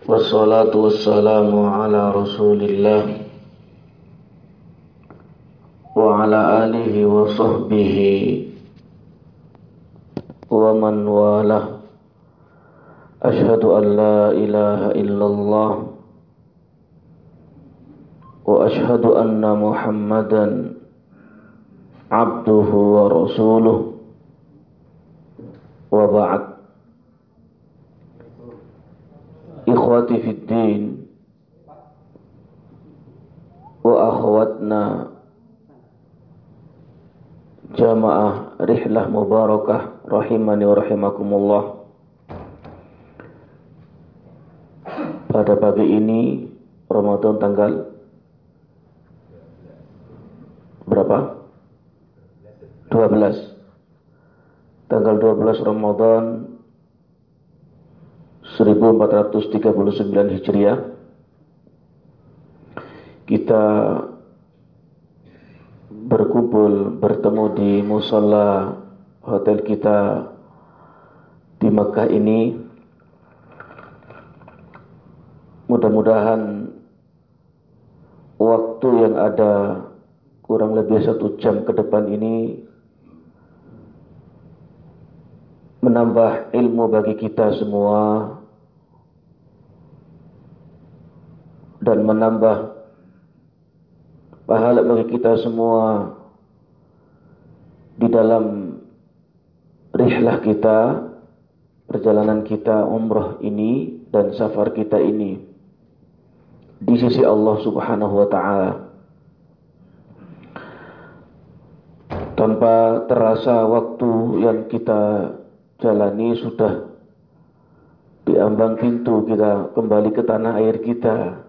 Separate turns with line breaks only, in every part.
Wassalatu wassalamu ala rasulillah wa ala alihi wa sahbihi wa man walah. Ashhadu an la ilaha illallah wa ashhadu anna Muhammadan abduhu wa rasuluh wa ba'd. Ikhwati fid din wa akhwatna jamaah rihlah mubarakah rahimani wa rahimakumullah. Pada pagi ini Ramadan tanggal berapa? 12. Tanggal 12 Ramadan 1439 Hijriah. Kita berkumpul bertemu di musala hotel kita di Mekah ini. Mudah-mudahan waktu yang ada kurang lebih 1 jam ke depan ini menambah ilmu bagi kita semua dan menambah pahala bagi kita semua di dalam rihlah kita, perjalanan kita umrah ini dan safar kita ini di sisi Allah Subhanahu wa taala. Tanpa terasa waktu yang kita jalani sudah di ambang pintu kita kembali ke tanah air kita.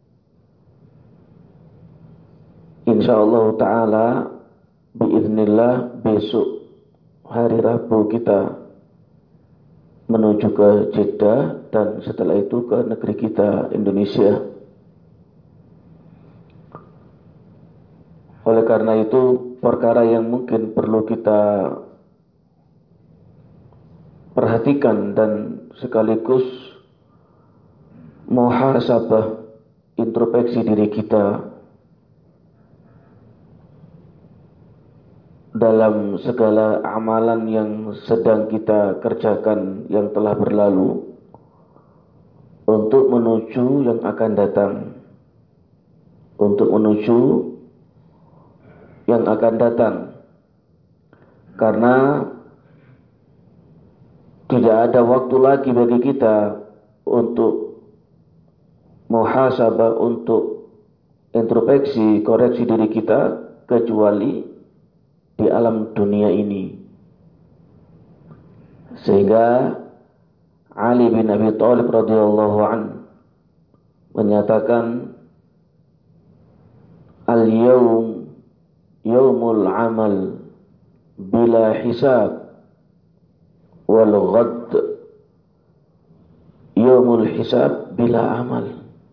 Insyaallah ta'ala biiznillah besok hari Rabu kita menuju ke Jeddah dan setelah itu ke negeri kita Indonesia. Oleh karena itu perkara yang mungkin perlu kita perhatikan dan sekaligus muhasabah, introspeksi diri kita dalam segala amalan yang sedang kita kerjakan yang telah berlalu untuk menuju yang akan datang, untuk menuju yang akan datang, karena tidak ada waktu lagi bagi kita untuk muhasabah, untuk introspeksi, koreksi diri kita kecuali di alam dunia ini. Sehingga Ali bin Abi Thalib radhiyallahu an menyatakan, al-yawm yawmul amal bila hisab wal ghad yawmul hisab bila amal.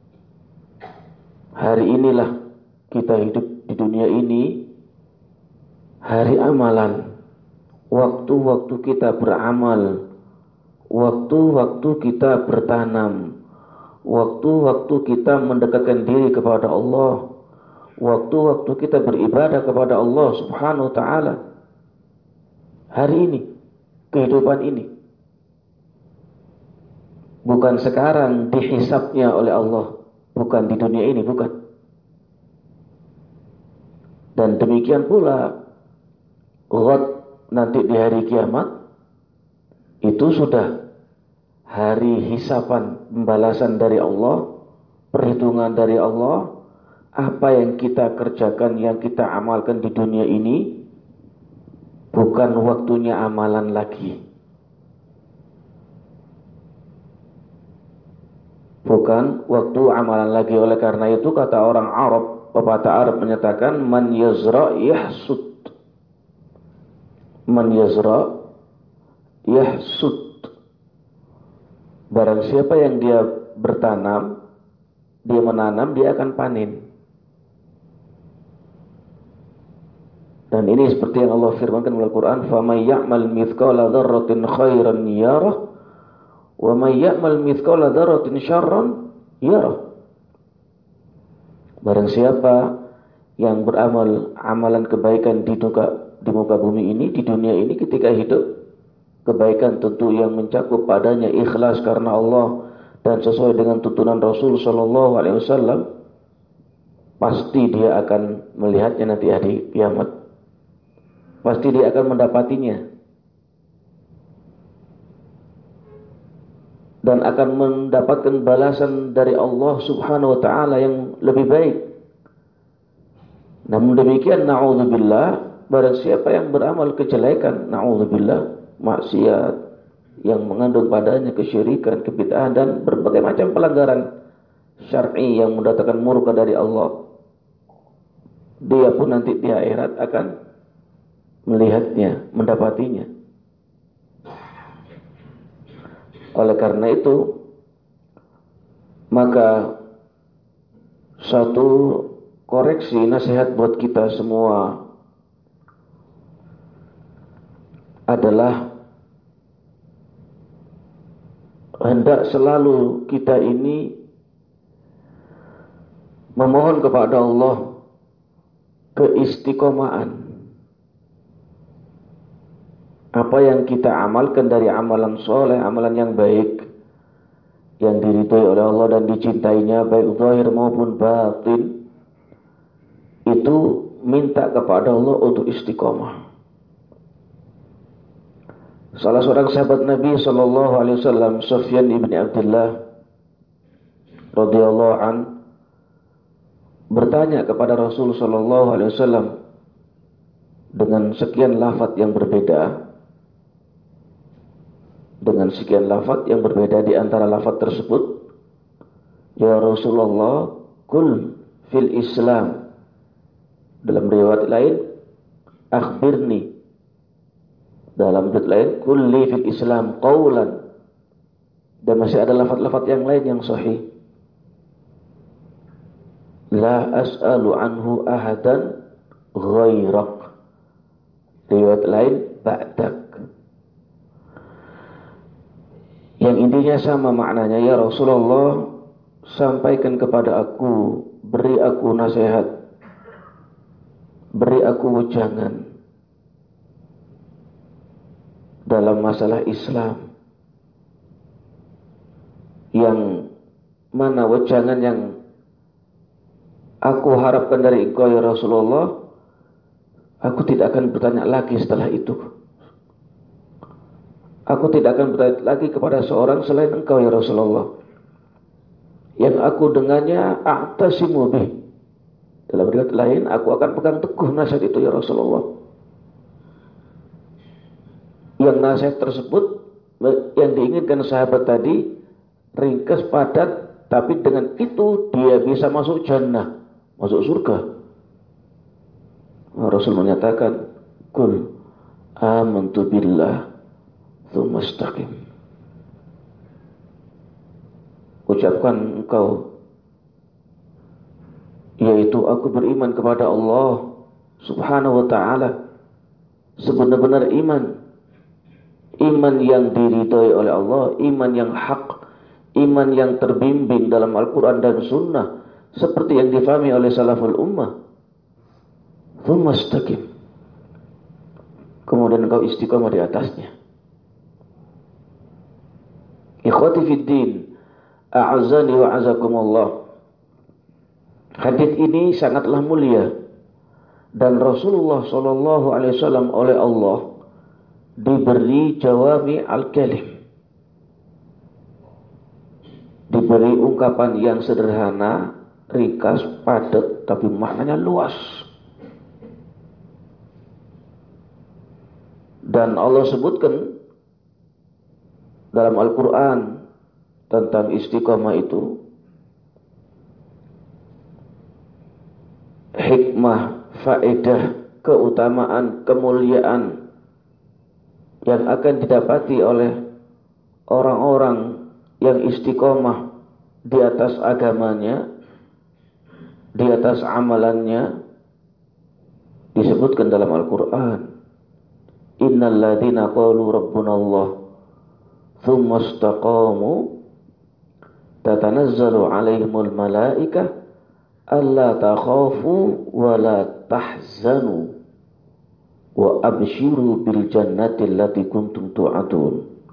Hari inilah kita hidup di dunia ini, hari amalan, waktu-waktu kita beramal, waktu-waktu kita bertanam, waktu-waktu kita mendekatkan diri kepada Allah, waktu-waktu kita beribadah kepada Allah Subhanahu wa ta'ala. Hari ini, kehidupan ini, bukan sekarang dihisabnya oleh Allah, bukan di dunia ini, bukan. Dan demikian pula ghad, nanti di hari kiamat itu sudah hari hisaban, pembalasan dari Allah, perhitungan dari Allah. Apa yang kita kerjakan, yang kita amalkan di dunia ini bukan waktunya amalan lagi, bukan waktu amalan lagi. Oleh karena itu kata orang Arab, pepatah Arab menyatakan, man yazra yahsud, man yazra yahsud. Barang siapa yang dia bertanam, dia menanam, dia akan panen. Dan ini seperti yang Allah firmankan dalam Al-Quran, فَمَنْ يَعْمَلْ مِثْقَالَ ذَرَّةٍ خَيْرًا يَرَهُ Wa may ya'mal mithqala dzarratin syarran yarah. Barang siapa yang beramal amalan kebaikan di muka bumi ini, di dunia ini ketika hidup, kebaikan tentu yang mencakup padanya ikhlas karena Allah dan sesuai dengan tuntunan Rasul sallallahu alaihi wasallam, pasti dia akan melihatnya nanti hari kiamat. Pasti dia akan mendapatinya. Dan akan mendapatkan balasan dari Allah subhanahu wa ta'ala yang lebih baik. Namun demikian, na'udzubillah, barang siapa yang beramal kejelekan, na'udzubillah, maksiat yang mengandung padanya kesyirikan, kebid'ahan dan berbagai macam pelanggaran syar'i yang mendatangkan murka dari Allah, dia pun nanti di akhirat akan melihatnya, mendapatinya. Oleh karena itu, maka satu koreksi nasihat buat kita semua adalah hendak selalu kita ini memohon kepada Allah keistiqomahan. Apa yang kita amalkan dari amalan soleh, amalan yang baik, yang diridhoi oleh Allah dan dicintainya, baik zahir maupun batin, itu minta kepada Allah untuk istiqomah. Salah seorang sahabat Nabi sallallahu alaihi wasallam, Sufyan ibn Abdullah radhiyallahu an, bertanya kepada Rasul sallallahu alaihi wasallam dengan sekian lafaz yang berbeda. Dengan sekian lafaz yang berbeda di antara lafaz tersebut, ya Rasulullah, kul fil Islam. Dalam riwayat lain, akhbirni. Dalam riwayat lain, kulli fil Islam qawlan. Dan masih ada lafaz-lafaz yang lain yang sahih. La as'alu anhu ahadan ghairak. Riwayat lain, ba'dak. Yang intinya sama maknanya, ya Rasulullah, sampaikan kepada aku, beri aku nasihat, beri aku wejangan dalam masalah Islam, yang mana wejangan yang aku harapkan dari engkau ya Rasulullah, aku tidak akan bertanya lagi setelah itu. Aku tidak akan bertanya lagi kepada seorang selain engkau ya Rasulullah. Yang aku dengannya a'tasimu bih. Dalam riwayat lain, aku akan pegang teguh nasihat itu ya Rasulullah. Yang nasihat tersebut yang diinginkan sahabat tadi ringkas, padat, tapi dengan itu dia bisa masuk jannah, masuk surga. Rasul menyatakan, "Qul amantu billah tsumma istaqim." Ucapkan engkau, yaitu aku beriman kepada Allah Subhanahu wa ta'ala sebenar-benar iman. Iman yang diridhoi oleh Allah, iman yang hak, iman yang terbimbing dalam Al-Quran dan Sunnah, seperti yang difahami oleh salaful ummah. Tsumma istaqim. Kemudian engkau istiqamah di atasnya. Ikhwati fid din, a'azzani wa a'azzakumullah. Hadits ini sangatlah mulia dan Rasulullah sallallahu alaihi wasallam oleh Allah diberi jawami al-kalim, diberi ungkapan yang sederhana, ringkas, padat, tapi maknanya luas. Dan Allah sebutkan dalam Al-Quran tentang istiqamah itu hikmah, faedah, keutamaan, kemuliaan yang akan didapati oleh orang-orang yang istiqomah di atas agamanya, di atas amalannya, disebutkan dalam Al-Quran. Innal ladzina qalu rabbuna Allah thumma istaqamu tatanazzalu alaihimul malaikah alla takhafu wa la tahzanu wa abshiru bil jannati allati kuntum tu'adun.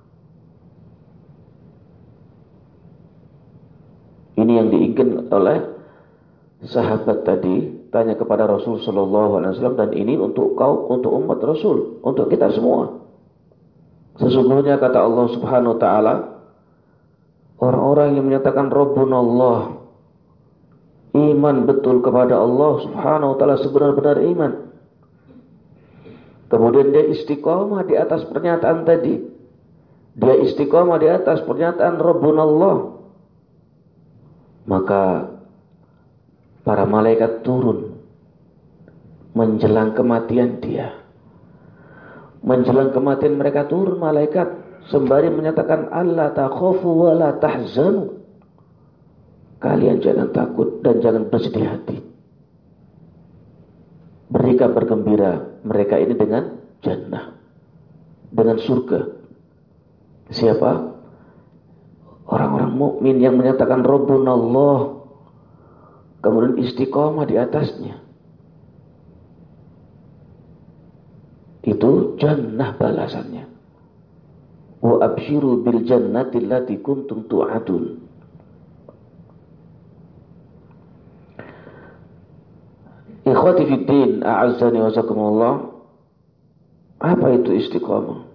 Ini yang diinginkan oleh sahabat tadi, tanya kepada Rasul sallallahu alaihi wasallam, dan ini untuk umat Rasul, untuk kita semua. Sesungguhnya kata Allah Subhanahu wa taala, orang-orang yang menyatakan Rabbuna Allah, iman betul kepada Allah Subhanahu wa taala sebenar-benar iman. Kemudian dia istiqomah di atas pernyataan tadi. Dia istiqomah di atas pernyataan Rabbuna Allah. Maka para malaikat turun menjelang kematian dia. Menjelang kematian mereka turun malaikat sembari menyatakan alla takhafu wa la tahzanu. Kalian jangan takut dan jangan bersedih hati. Beri kabar gembira mereka ini dengan jannah, dengan surga. Siapa? Orang-orang mukmin yang menyatakan Rabbuna Allah, kemudian istiqomah di atasnya. Itu jannah balasannya. Wa abshiru bil jannati allati kuntum tu'adun. Ikhwati fiddin, a'azzani wa zakumullah. Apa itu istiqomah?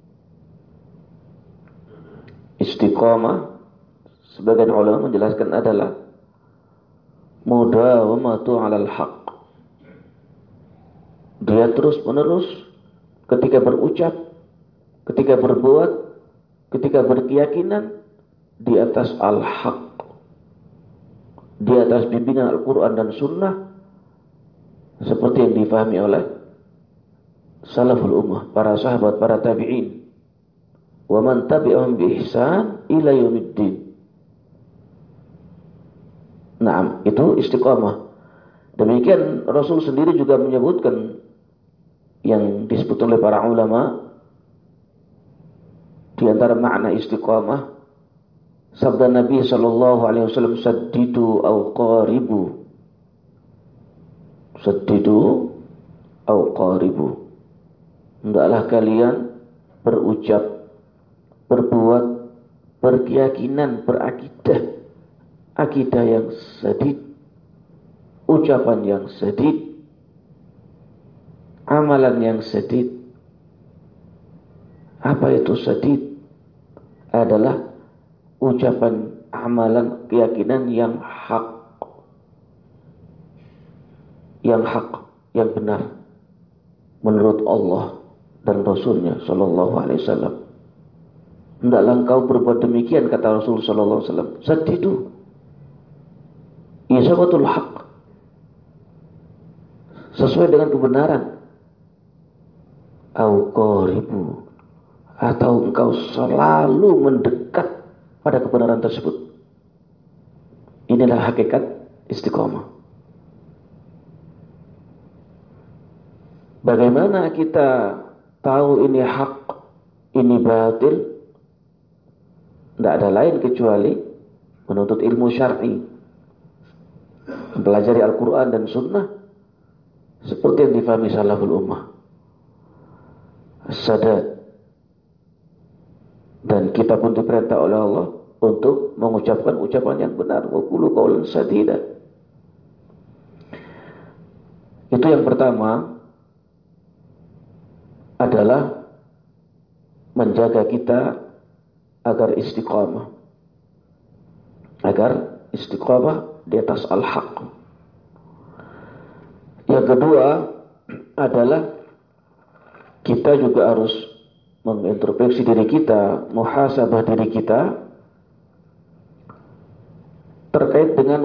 Istiqomah, sebagian ulama menjelaskan adalah mudawamatu 'alal haq. Dia terus menerus ketika berucap, ketika berbuat, ketika berkeyakinan di atas al-haq, di atas bimbingan Al-Quran dan Sunnah, seperti yang difahami oleh salaful ummah, para sahabat, para tabi'in, wa man tabi'ahum bi ihsan ila yaumiddin. Naam, itu istiqamah. Demikian Rasul sendiri juga menyebutkan yang disebut oleh para ulama di antara makna istiqamah, sabda Nabi sallallahu alaihi wasallam, saddidu au qaribu. Saddidu au qaribu. Hendaklah kalian berucap, berbuat, berkeyakinan, berakidah, akidah yang sadid, ucapan yang sadid, amalan yang sadid. Apa itu sadid? Adalah ucapan, amalan, keyakinan yang hak, yang benar menurut Allah dan Rasulnya sallallahu alaihi wasallam. Hendaklah engkau berbuat demikian, kata Rasul sallallahu alaihi wasallam. Sadidu isabatul haq, sesuai dengan kebenaran. Au qaribu, atau engkau selalu mendekat pada kebenaran tersebut. Inilah hakikat istiqomah. Bagaimana kita tahu ini hak, ini batil? Tidak ada lain kecuali menuntut ilmu syar'i, mempelajari Al-Quran dan Sunnah seperti yang difahami salaful ummah, as-sadad. Dan kita pun diperintah oleh Allah untuk mengucapkan ucapan yang benar, wa qulu qawlan sadida. Itu yang pertama, adalah menjaga kita agar istiqamah, di atas al-haq. Yang kedua adalah kita juga harus mengintrospeksi diri kita, muhasabah diri kita terkait dengan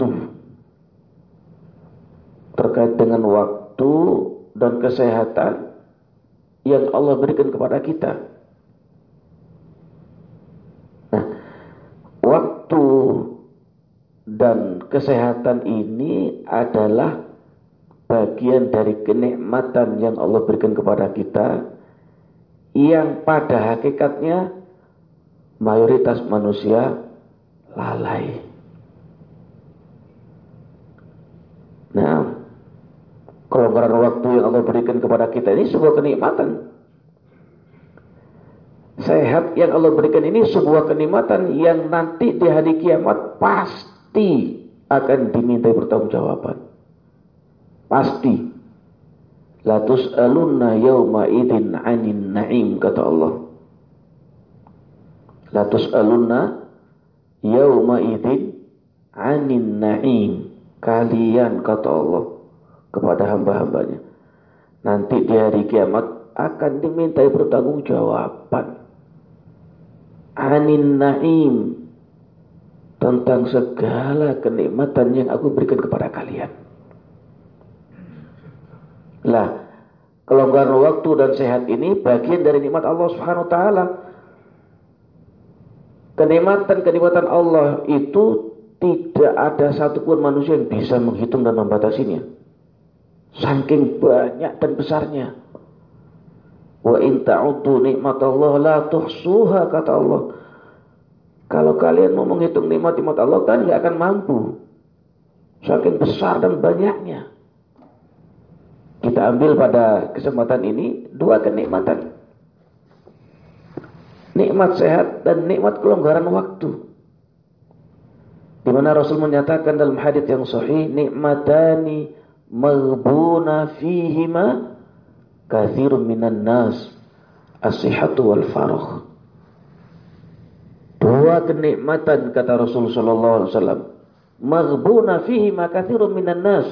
waktu dan kesehatan yang Allah berikan kepada kita. Nah, waktu dan kesehatan ini adalah bagian dari kenikmatan yang Allah berikan kepada kita, yang pada hakikatnya mayoritas manusia lalai. Nah, kelonggaran waktu yang Allah berikan kepada kita ini sebuah kenikmatan. Sehat yang Allah berikan ini sebuah kenikmatan yang nanti di hari kiamat pasti akan dimintai pertanggungjawaban. Pasti. La tus'alunna yawma idzin 'anil na'im, kata Allah. La tus'alunna yawma idzin 'anil na'im. Kalian, kata Allah kepada hamba-hambanya, nanti di hari kiamat akan dimintai pertanggungjawaban. 'Anil na'im, tentang segala kenikmatan yang aku berikan kepada kalian. Lah, kelonggaran waktu dan sehat ini bagian dari nikmat Allah Subhanahu wa taala. Kenikmatan-kenikmatan Allah itu tidak ada satupun manusia yang bisa menghitung dan membatasinya. Saking banyak dan besarnya. Wa in ta'uddu nikmatallahi la tuhsuha, kata Allah. Kalau kalian mau menghitung nikmat-nikmat Allah kan gak akan mampu. Saking besar dan banyaknya. Kita ambil pada kesempatan ini dua kenikmatan. Nikmat sehat dan nikmat kelonggaran waktu. Di mana Rasul menyatakan dalam hadits yang sahih, nikmatani maghbuna fihima katsirun minan nas, as-sihhatu wal faragh. Dua kenikmatan, kata Rasul sallallahu alaihi wasallam, maghbuna fihima katsirun minan nas.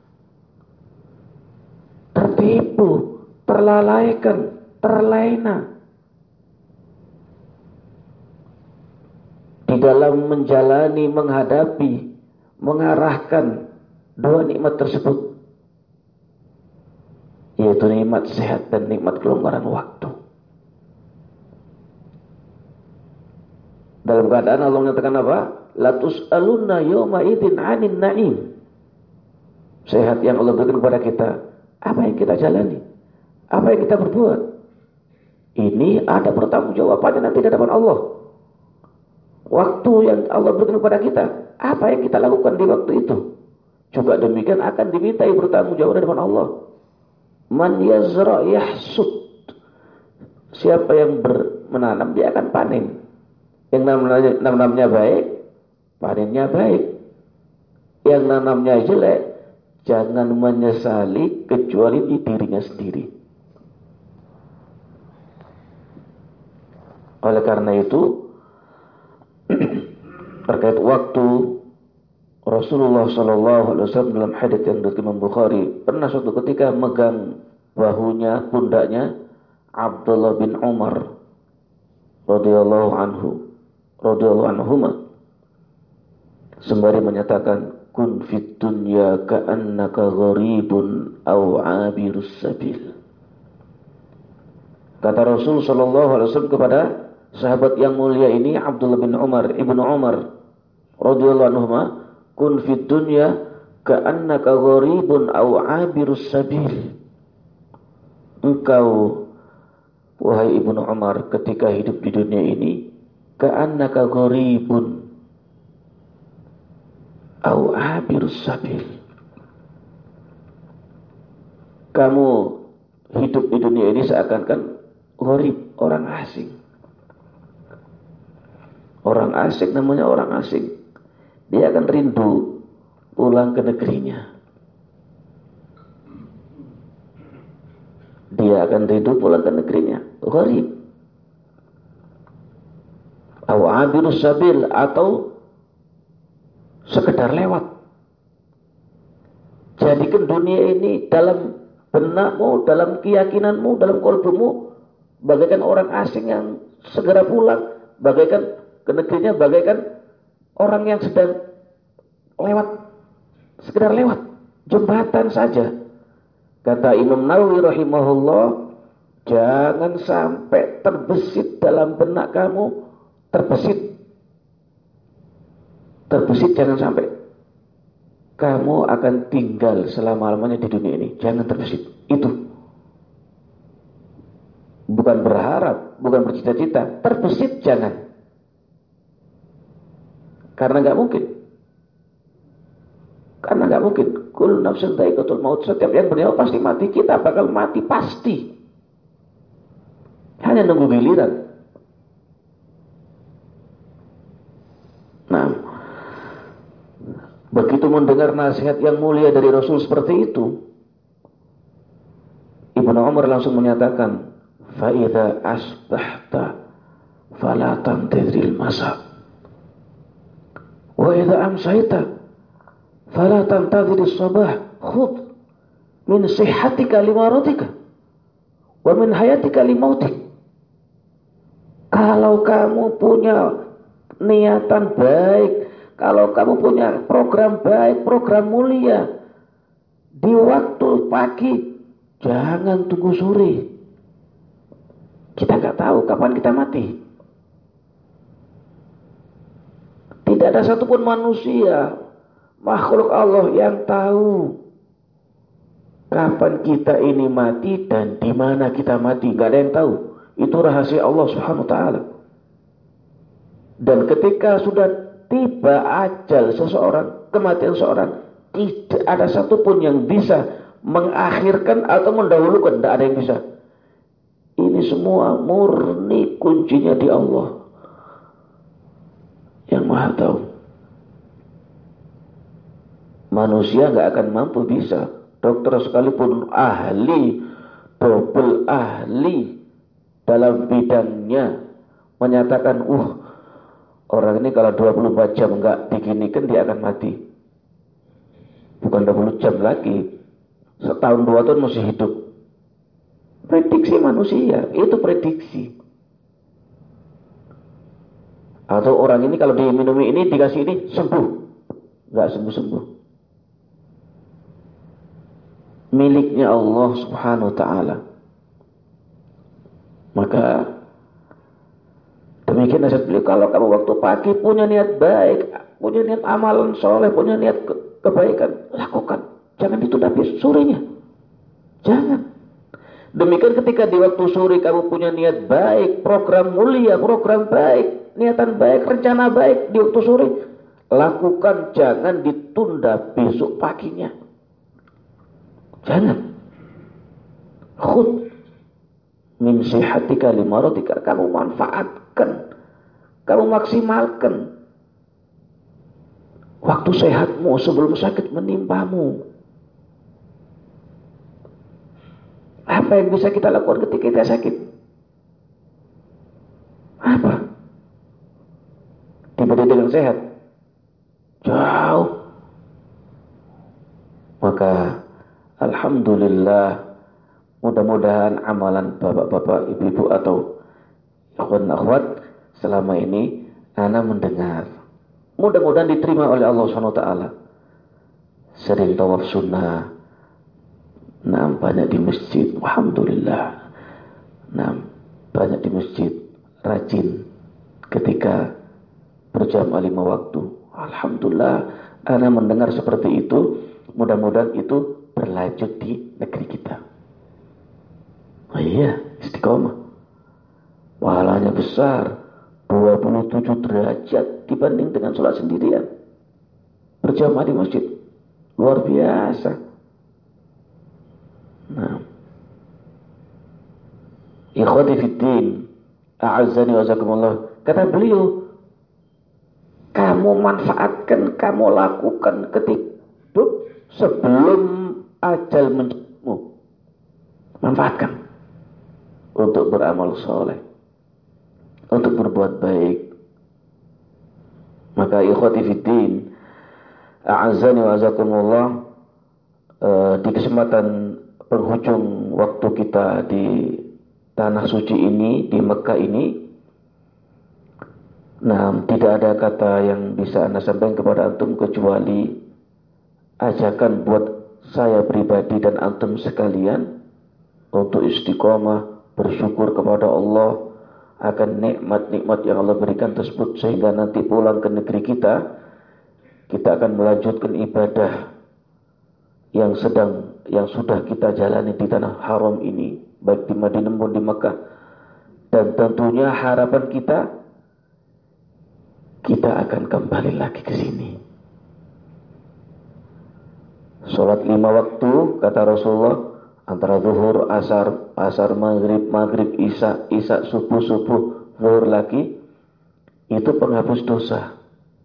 Tertipu, terlalaikan, terlena di dalam menjalani, menghadapi, mengarahkan dua nikmat tersebut, yaitu nikmat sehat dan nikmat kelonggaran waktu. Dalam keadaan Allah mengatakan apa? La tus'alunna yawma idzin 'anil na'im. Sehat yang Allah berikan kepada kita, apa yang kita jalani? Apa yang kita berbuat? Ini ada pertanggungjawabannya nanti di hadapan Allah. Waktu yang Allah berikan kepada kita, apa yang kita lakukan di waktu itu? Juga demikian akan dimintai pertanggungjawaban di hadapan Allah. Man yazra yahsud. Siapa yang menanam, dia akan panen. Yang nanamnya baik, panennya baik. Yang nanamnya jelek, jangan menyesali kecuali di dirinya sendiri. Oleh karena itu, terkait waktu, Rasulullah SAW dalam hadits yang dari Imam Bukhari pernah suatu ketika megang bahunya, pundaknya Abdullah bin Umar radhiyallahu anhuma, sembari menyatakan, kun fid dunya ka'annaka gharibun aw 'abirus sabil. Kata Rasul sallallahu alaihi wasallam kepada sahabat yang mulia ini, Abdullah bin Umar, ibnu Umar radhiyallahu anhuma, kun fid dunya ka'annaka gharibun aw 'abirus sabil. Engkau, wahai ibnu Umar, ketika hidup di dunia ini, ka'annaka gharibun aw 'abirus sabil. Kamu hidup di dunia ini seakan-akan gharib, orang asing. Orang asing, namanya orang asing. Dia akan rindu pulang ke negerinya. Dia akan rindu pulang ke negerinya. Gharib. Aw 'abirus sabil, atau sekedar lewat. Jadikan dunia ini dalam benakmu, dalam keyakinanmu, dalam kolbumu, bagaikan orang asing yang segera pulang, bagaikan ke negerinya, bagaikan orang yang sedang lewat, sekedar lewat, jembatan saja. Kata Imam Nawawi rahimahullah, jangan sampai terbesit dalam benak kamu, terbesit jangan sampai kamu akan tinggal selama-lamanya di dunia ini. Jangan terbesit. Itu bukan berharap, bukan bercita-cita, terbesit jangan. Karena nggak mungkin. Karena nggak mungkin. Kullu nafsin dha'iqatul maut. Setiap yang bernyawa pasti mati. Kita bakal mati pasti. Hanya nunggu giliran. Nah, begitu mendengar nasihat yang mulia dari Rasul seperti itu, Ibnu Umar langsung menyatakan, "Fa'idha asbahta fala tantadhiril masa. Wa idza amsayta fala tantadhiris sabah. Khudh min sihhatika limaratika wa min hayatika limautik." Kalau kamu punya niatan baik, kalau kamu punya program baik, program mulia, di waktu pagi, jangan tunggu sore. Kita nggak tahu kapan kita mati. Tidak ada satupun manusia, makhluk Allah yang tahu kapan kita ini mati dan di mana kita mati. Nggak ada yang tahu. Itu rahasia Allah Subhanahu wa taala. Dan ketika sudah tiba ajal seseorang, kematian seseorang, tidak ada satupun yang bisa mengakhirkan atau mendahulukan. Tidak ada yang bisa. Ini semua murni kuncinya di Allah yang Maha Tahu. Manusia nggak akan mampu bisa. Dokter sekalipun ahli, double ahli dalam bidangnya menyatakan, orang ini kalau 24 jam nggak diginikan dia akan mati. Bukan 20 jam lagi. Setahun 2 tahun masih hidup. Prediksi manusia, itu prediksi. Atau orang ini kalau diminumi ini, dikasih ini, sembuh. Nggak sembuh-sembuh. Miliknya Allah Subhanahu wa ta'ala. Maka demikian nasihat beliau, kalau kamu waktu pagi punya niat baik, punya niat amalan soleh, punya niat kebaikan, lakukan. Jangan ditunda sorenya. Jangan. Demikian ketika di waktu sore kamu punya niat baik, program mulia, program baik, niatan baik, rencana baik di waktu sore, lakukan. Jangan ditunda besok paginya. Jangan. Khudh min sihatika limaratika. Kamu manfaatkan, kamu maksimalkan waktu sehatmu sebelum sakit menimpamu. Apa yang bisa kita lakukan ketika kita sakit? Apa? Dibanding dengan sehat? Jauh. Maka alhamdulillah, mudah-mudahan amalan bapak-bapak, ibu-ibu atau akhwat selama ini ana mendengar, mudah-mudahan diterima oleh Allah SWT. Sering tawaf sunnah, banyak di masjid, alhamdulillah. Banyak di masjid, rajin ketika berjamaah 5 waktu, alhamdulillah. Ana mendengar seperti itu, mudah-mudahan itu berlanjut di negeri kita. Iya, istiqomah. Pahalanya besar, 27 derajat dibanding dengan sholat sendirian. Berjamaah di masjid, luar biasa. Ikhwati fiddin, a'azzani wa jazakumullah. Kata beliau, kamu manfaatkan, kamu lakukan ketika hidup sebelum ajal menjemputmu. Manfaatkan untuk beramal soleh, untuk berbuat baik. Maka ikhwati fiddin, a'azzani wa jazakumullah, di kesempatan penghujung waktu kita di tanah suci ini, di Mekah ini, tidak ada kata yang bisa Anda sampaikan kepada antum kecuali ajakan buat saya pribadi dan antum sekalian untuk istiqomah, bersyukur kepada Allah akan nikmat-nikmat yang Allah berikan tersebut, sehingga nanti pulang ke negeri kita akan melanjutkan ibadah yang sudah kita jalani di tanah haram ini, baik di Madinah maupun di Mekah. Dan tentunya harapan kita kita akan kembali lagi ke sini. Sholat 5 waktu, kata Rasulullah, antara zuhur, asar, maghrib, isya, subuh, zuhur lagi, itu penghapus dosa.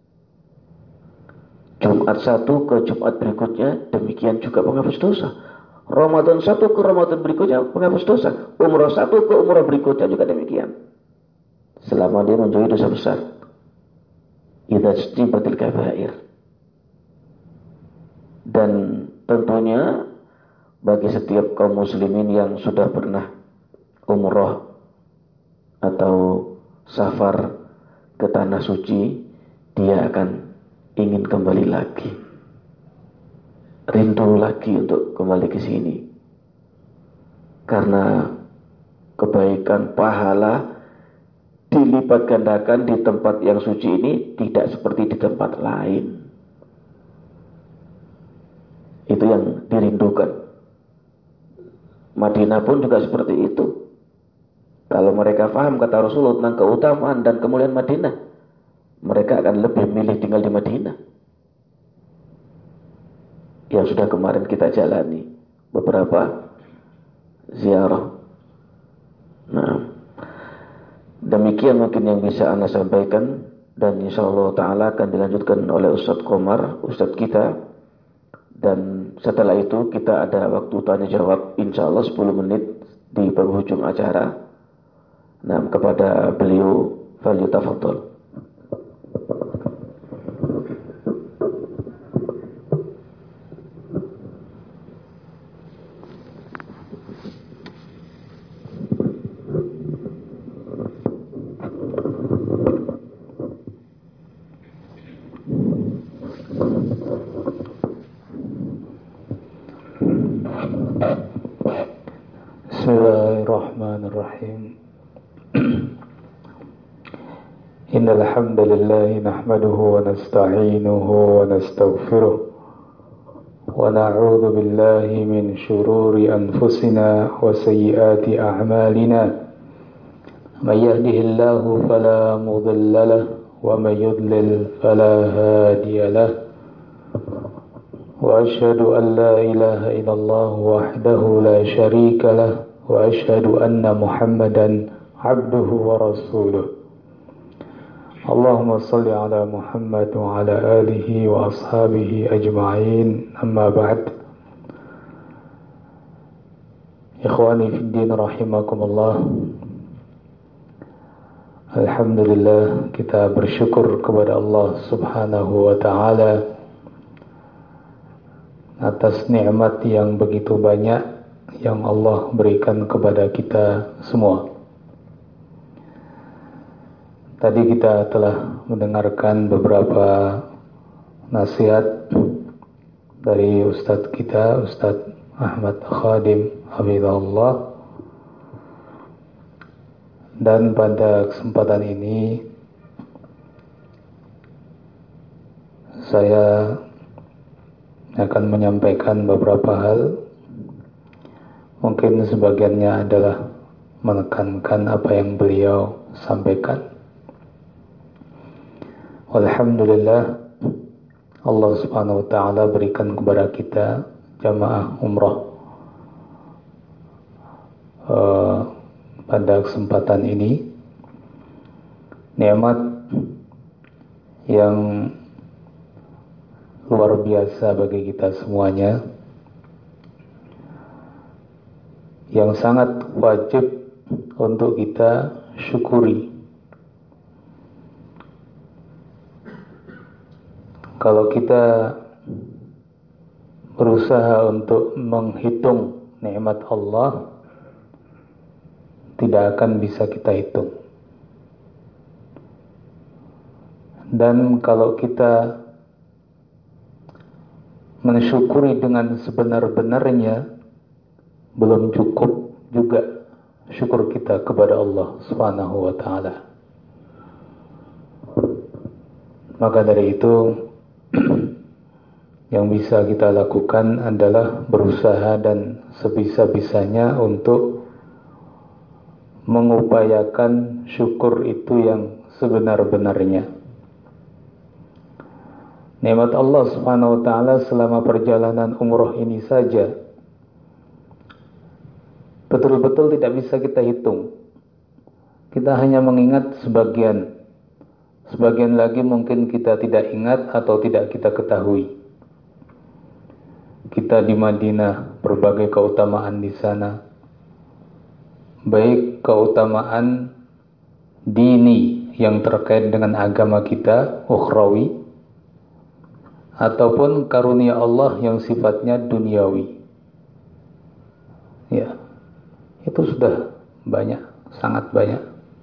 Jumat 1 ke Jumat berikutnya, demikian juga penghapus dosa. Ramadan 1 ke Ramadan berikutnya, penghapus dosa. Umrah 1 ke umrah berikutnya juga demikian. Selama dia menjauhi dosa besar. Idza ijtanibatil kabair. Dan tentunya bagi setiap kaum muslimin yang sudah pernah umrah atau safar ke tanah suci, dia akan ingin kembali lagi, rindu lagi untuk kembali ke sini, karena kebaikan pahala dilipat gandakan di tempat yang suci ini tidak seperti di tempat lain. Itu yang dirindukan. Madinah pun juga seperti itu. Kalau mereka paham kata Rasulullah tentang keutamaan dan kemuliaan Madinah, mereka akan lebih milih tinggal di Madinah. Yang sudah kemarin kita jalani beberapa ziarah. Nah, demikian mungkin yang bisa Anda sampaikan, dan insyaallah ta'ala akan dilanjutkan oleh Ustadz Komar, Ustadz kita. Dan setelah itu kita ada waktu tanya jawab, insyaallah 10 menit di penghujung acara. Nah, kepada beliau, falyatafaddal.
Bismillahirrahmanirrahim. Innal hamdalillah nahmaduhu wa nasta'inuhu wa nastaghfiruh wa na'udzu billahi min shururi anfusina wa sayyiati a'malina. May yahdihillahu fala mudilla lahu wa may yudlil fala hadiya lahu. وأشهد أن لا إله إلا الله وحده لا شريك له وأشهد أن محمدا عبده ورسوله اللهم صل على محمد وعلى آله وأصحابه أجمعين أما بعد إخواني في الدين رحمكم الله. Alhamdulillah, kita bersyukur kepada Allah Subhanahu wa Ta'ala atas nikmat yang begitu banyak yang Allah berikan kepada kita semua. Tadi kita telah mendengarkan beberapa nasihat dari Ustadz kita, Ustadz Ahmad Khadim Hafizahullah. Dan pada kesempatan ini saya akan menyampaikan beberapa hal. Mungkin sebagiannya adalah menekankan apa yang beliau sampaikan. Alhamdulillah, Allah Subhanahu wa Ta'ala berikan kepada kita jamaah umrah pada kesempatan ini nikmat yang luar biasa bagi kita semuanya, yang sangat wajib untuk kita syukuri. Kalau kita berusaha untuk menghitung nikmat Allah, tidak akan bisa kita hitung. Dan kalau kita mensyukuri dengan sebenar-benarnya, belum cukup juga syukur kita kepada Allah Subhanahu wa Ta'ala. Maka dari itu yang bisa kita lakukan adalah berusaha dan sebisa-bisanya untuk mengupayakan syukur itu yang sebenar-benarnya. Nikmat Allah Subhanahu wa taala selama perjalanan umroh ini saja betul-betul tidak bisa kita hitung. Kita hanya mengingat sebagian. Sebagian lagi mungkin kita tidak ingat atau tidak kita ketahui. Kita di Madinah, berbagai keutamaan di sana. Baik keutamaan dini yang terkait dengan agama kita, ukhrawi, ataupun karunia Allah yang sifatnya duniawi. Ya, itu sudah banyak, sangat banyak.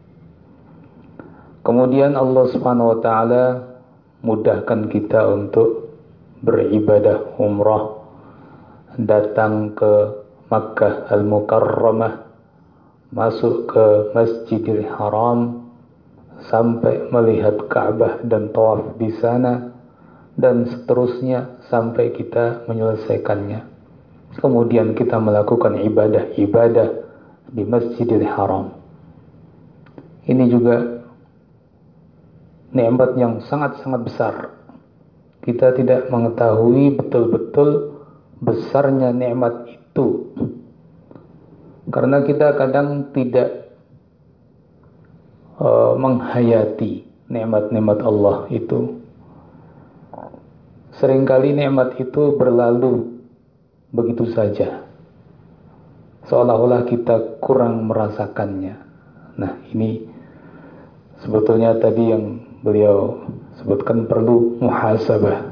Kemudian Allah Subhanahu wa taala mudahkan kita untuk beribadah umrah, datang ke Makkah Al-Mukarramah, masuk ke Masjidil Haram, sampai melihat Ka'bah dan tawaf di sana, dan seterusnya sampai kita menyelesaikannya. Kemudian kita melakukan ibadah-ibadah di Masjidil Haram. Ini juga nikmat yang sangat-sangat besar. Kita tidak mengetahui betul-betul besarnya nikmat itu, karena kita kadang tidak menghayati nikmat-nikmat Allah itu. Seringkali nikmat itu berlalu begitu saja, seolah-olah kita kurang merasakannya. Nah, ini sebetulnya tadi yang beliau sebutkan perlu muhasabah.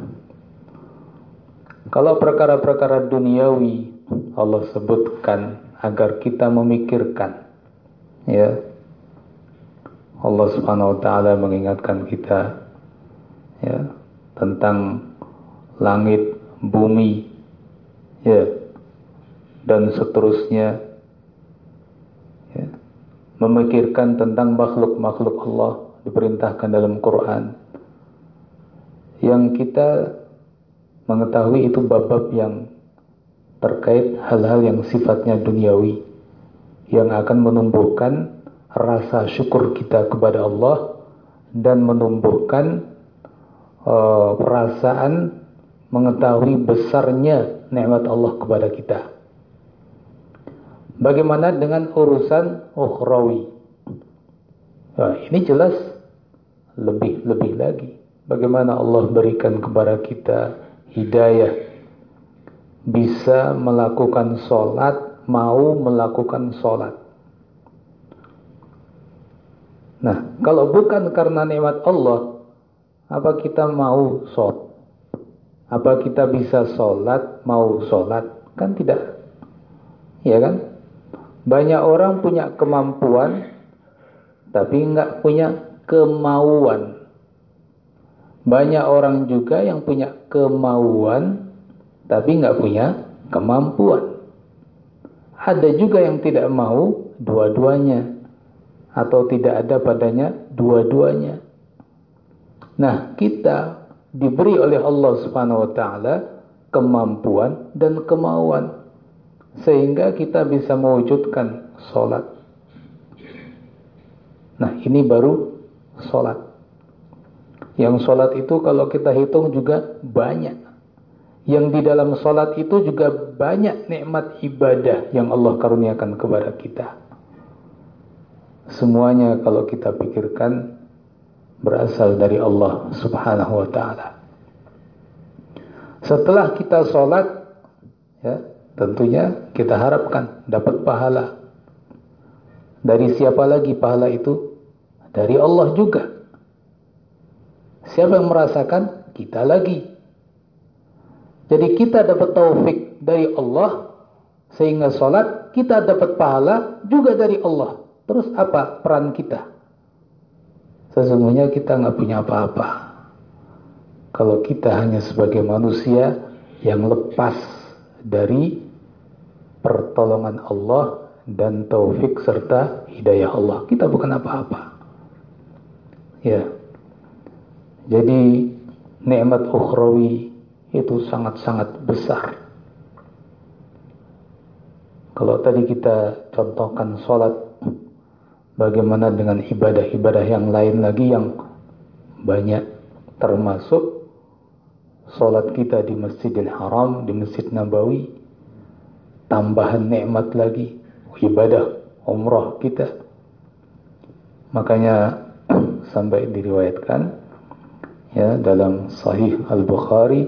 Kalau perkara-perkara duniawi Allah sebutkan agar kita memikirkan, ya, Allah Subhanahu wa taala mengingatkan kita, ya, tentang langit, bumi, ya, dan seterusnya, ya, memikirkan tentang makhluk-makhluk Allah diperintahkan dalam Quran, yang kita mengetahui itu bab-bab yang terkait hal-hal yang sifatnya duniawi, yang akan menumbuhkan rasa syukur kita kepada Allah dan menumbuhkan perasaan mengetahui besarnya nikmat Allah kepada kita. Bagaimana dengan urusan ukhrawi? Nah, ini jelas lebih lagi. Bagaimana Allah berikan kepada kita hidayah, bisa melakukan sholat, mau melakukan sholat. Nah, kalau bukan karena nikmat Allah, apa kita mau sholat? Apa kita bisa sholat, mau sholat? Kan tidak. Ya kan? Banyak orang punya kemampuan, tapi enggak punya kemauan. Banyak orang juga yang punya kemauan, tapi enggak punya kemampuan. Ada juga yang tidak mau dua-duanya, atau tidak ada padanya dua-duanya. Nah, kita diberi oleh Allah Subhanahu wa taala kemampuan dan kemauan, sehingga kita bisa mewujudkan sholat. Nah, ini baru sholat. Yang sholat itu kalau kita hitung juga banyak. Yang di dalam sholat itu juga banyak nikmat ibadah yang Allah karuniakan kepada kita. Semuanya kalau kita pikirkan berasal dari Allah Subhanahu wa ta'ala. Setelah kita sholat, ya, tentunya kita harapkan dapat pahala. Dari siapa lagi pahala itu? Dari Allah juga. Siapa yang merasakan? Kita lagi. Jadi kita dapat taufik dari Allah, sehingga sholat kita dapat pahala juga dari Allah. Terus apa peran kita? Sesungguhnya kita nggak punya apa-apa. Kalau kita hanya sebagai manusia yang lepas dari pertolongan Allah dan taufik serta hidayah Allah, kita bukan apa-apa. Ya. Jadi nikmat ukhrawi itu sangat-sangat besar. Kalau tadi kita contohkan sholat, bagaimana dengan ibadah-ibadah yang lain lagi yang banyak, termasuk Salat kita di Masjidil Haram, di Masjid Nabawi, tambahan nikmat lagi ibadah umrah kita. Makanya sampai diriwayatkan ya dalam Sahih Al-Bukhari,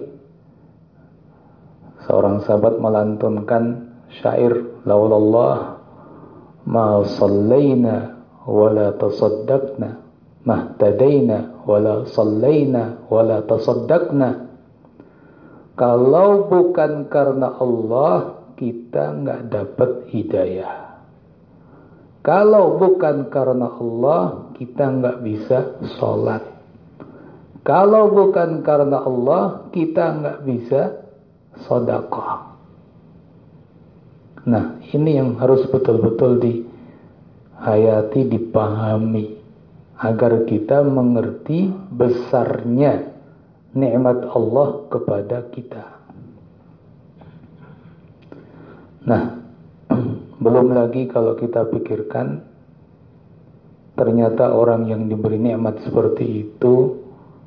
seorang sahabat melantunkan syair, laulallah ma sallaina wala tasaddaqna mahtadaina wala sallaina wala tasaddaqna. Kalau bukan karena Allah, kita nggak dapat hidayah. Kalau bukan karena Allah, kita nggak bisa sholat. Kalau bukan karena Allah, kita nggak bisa sedekah. Nah, ini yang harus betul-betul dihayati, dipahami, agar kita mengerti besarnya nikmat Allah kepada kita. Nah, belum lagi kalau kita pikirkan, ternyata orang yang diberi nikmat seperti itu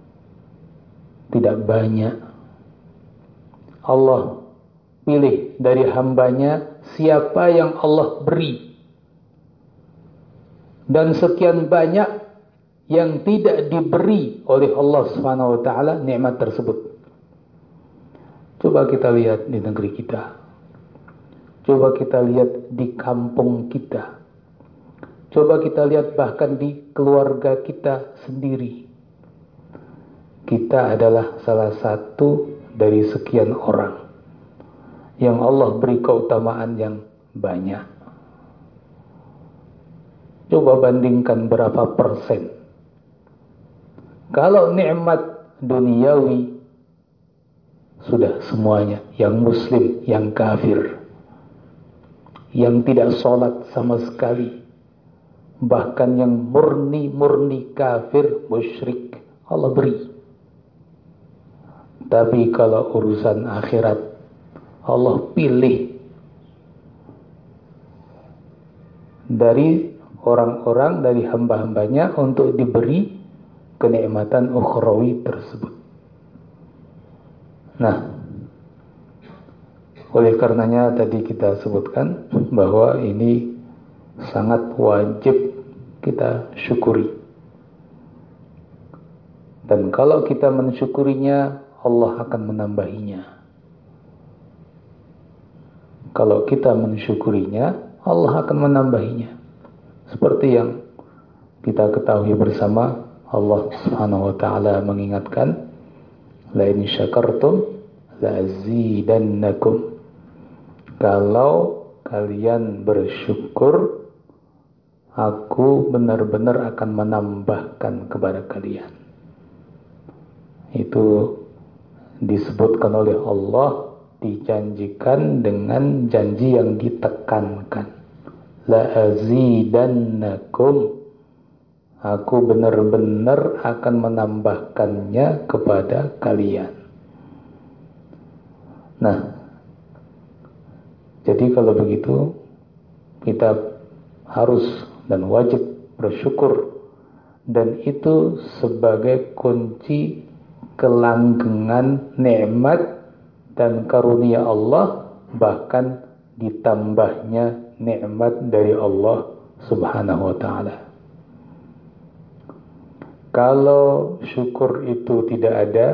tidak banyak. Allah pilih dari hambanya siapa yang Allah beri. Dan sekian banyak yang tidak diberi oleh Allah Subhanahu wa taala nikmat tersebut. Coba kita lihat di negeri kita. Coba kita lihat di kampung kita. Coba kita lihat bahkan di keluarga kita sendiri. Kita adalah salah satu dari sekian orang yang Allah beri keutamaan yang banyak. Coba bandingkan berapa persen. Kalau nikmat duniawi sudah semuanya, yang muslim, yang kafir, yang tidak sholat sama sekali, bahkan yang murni kafir, musyrik, Allah beri. Tapi kalau urusan akhirat, Allah pilih dari orang-orang, dari hamba-hambanya untuk diberi kenikmatan ukhrawi tersebut. Nah, oleh karenanya tadi kita sebutkan bahwa ini sangat wajib kita syukuri. Dan kalau kita mensyukurinya, Allah akan menambahinya. Kalau kita mensyukurinya, Allah akan menambahinya. Seperti yang kita ketahui bersama, Allah Subhanahu wa taala mengingatkan, la in syakartum la azidannakum. Kalau kalian bersyukur, aku benar-benar akan menambahkan kepada kalian. Itu disebutkan oleh Allah, dijanjikan dengan janji yang ditekankan. La azidannakum. Aku benar-benar akan menambahkannya kepada kalian. Nah, jadi kalau begitu, kita harus dan wajib bersyukur. Dan itu sebagai kunci kelanggengan nikmat dan karunia Allah, bahkan ditambahnya nikmat dari Allah Subhanahu wa ta'ala. Kalau syukur itu tidak ada,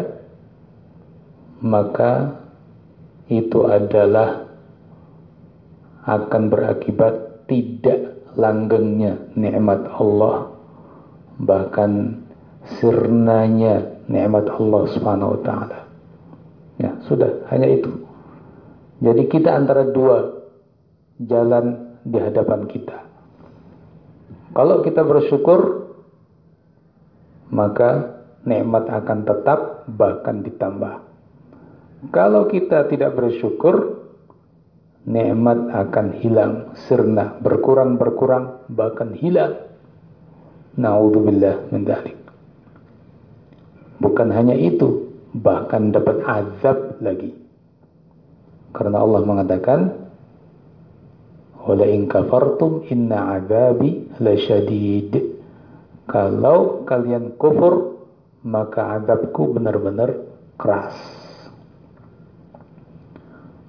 maka itu adalah akan berakibat tidak langgengnya nikmat Allah, bahkan sirnanya nikmat Allah Subhanahu wa taala. Ya, sudah, hanya itu. Jadi kita antara dua jalan di hadapan kita. Kalau kita bersyukur, maka nikmat akan tetap, bahkan ditambah. Kalau kita tidak bersyukur, nikmat akan hilang, sirna, berkurang, bahkan hilang. Na'udzubillah min dzalik. Bukan hanya itu, bahkan dapat azab lagi. Karena Allah mengatakan, wala in kafartum inna azabi lasyadid. Kalau kalian kufur, maka azabku benar-benar keras.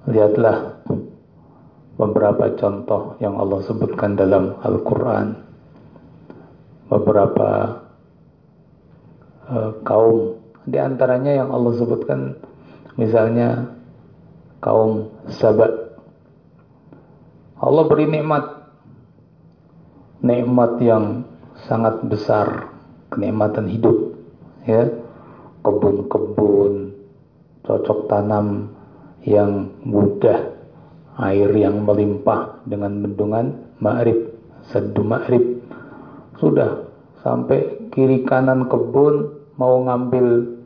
Lihatlah beberapa contoh yang Allah sebutkan dalam Al-Quran. Beberapa kaum, di antaranya yang Allah sebutkan misalnya kaum Saba. Allah beri nikmat yang sangat besar, kenikmatan hidup, ya, kebun-kebun, cocok tanam yang mudah, air yang melimpah dengan bendungan Ma'rib, Saddu Ma'rib. Sudah sampai kiri kanan kebun, mau ngambil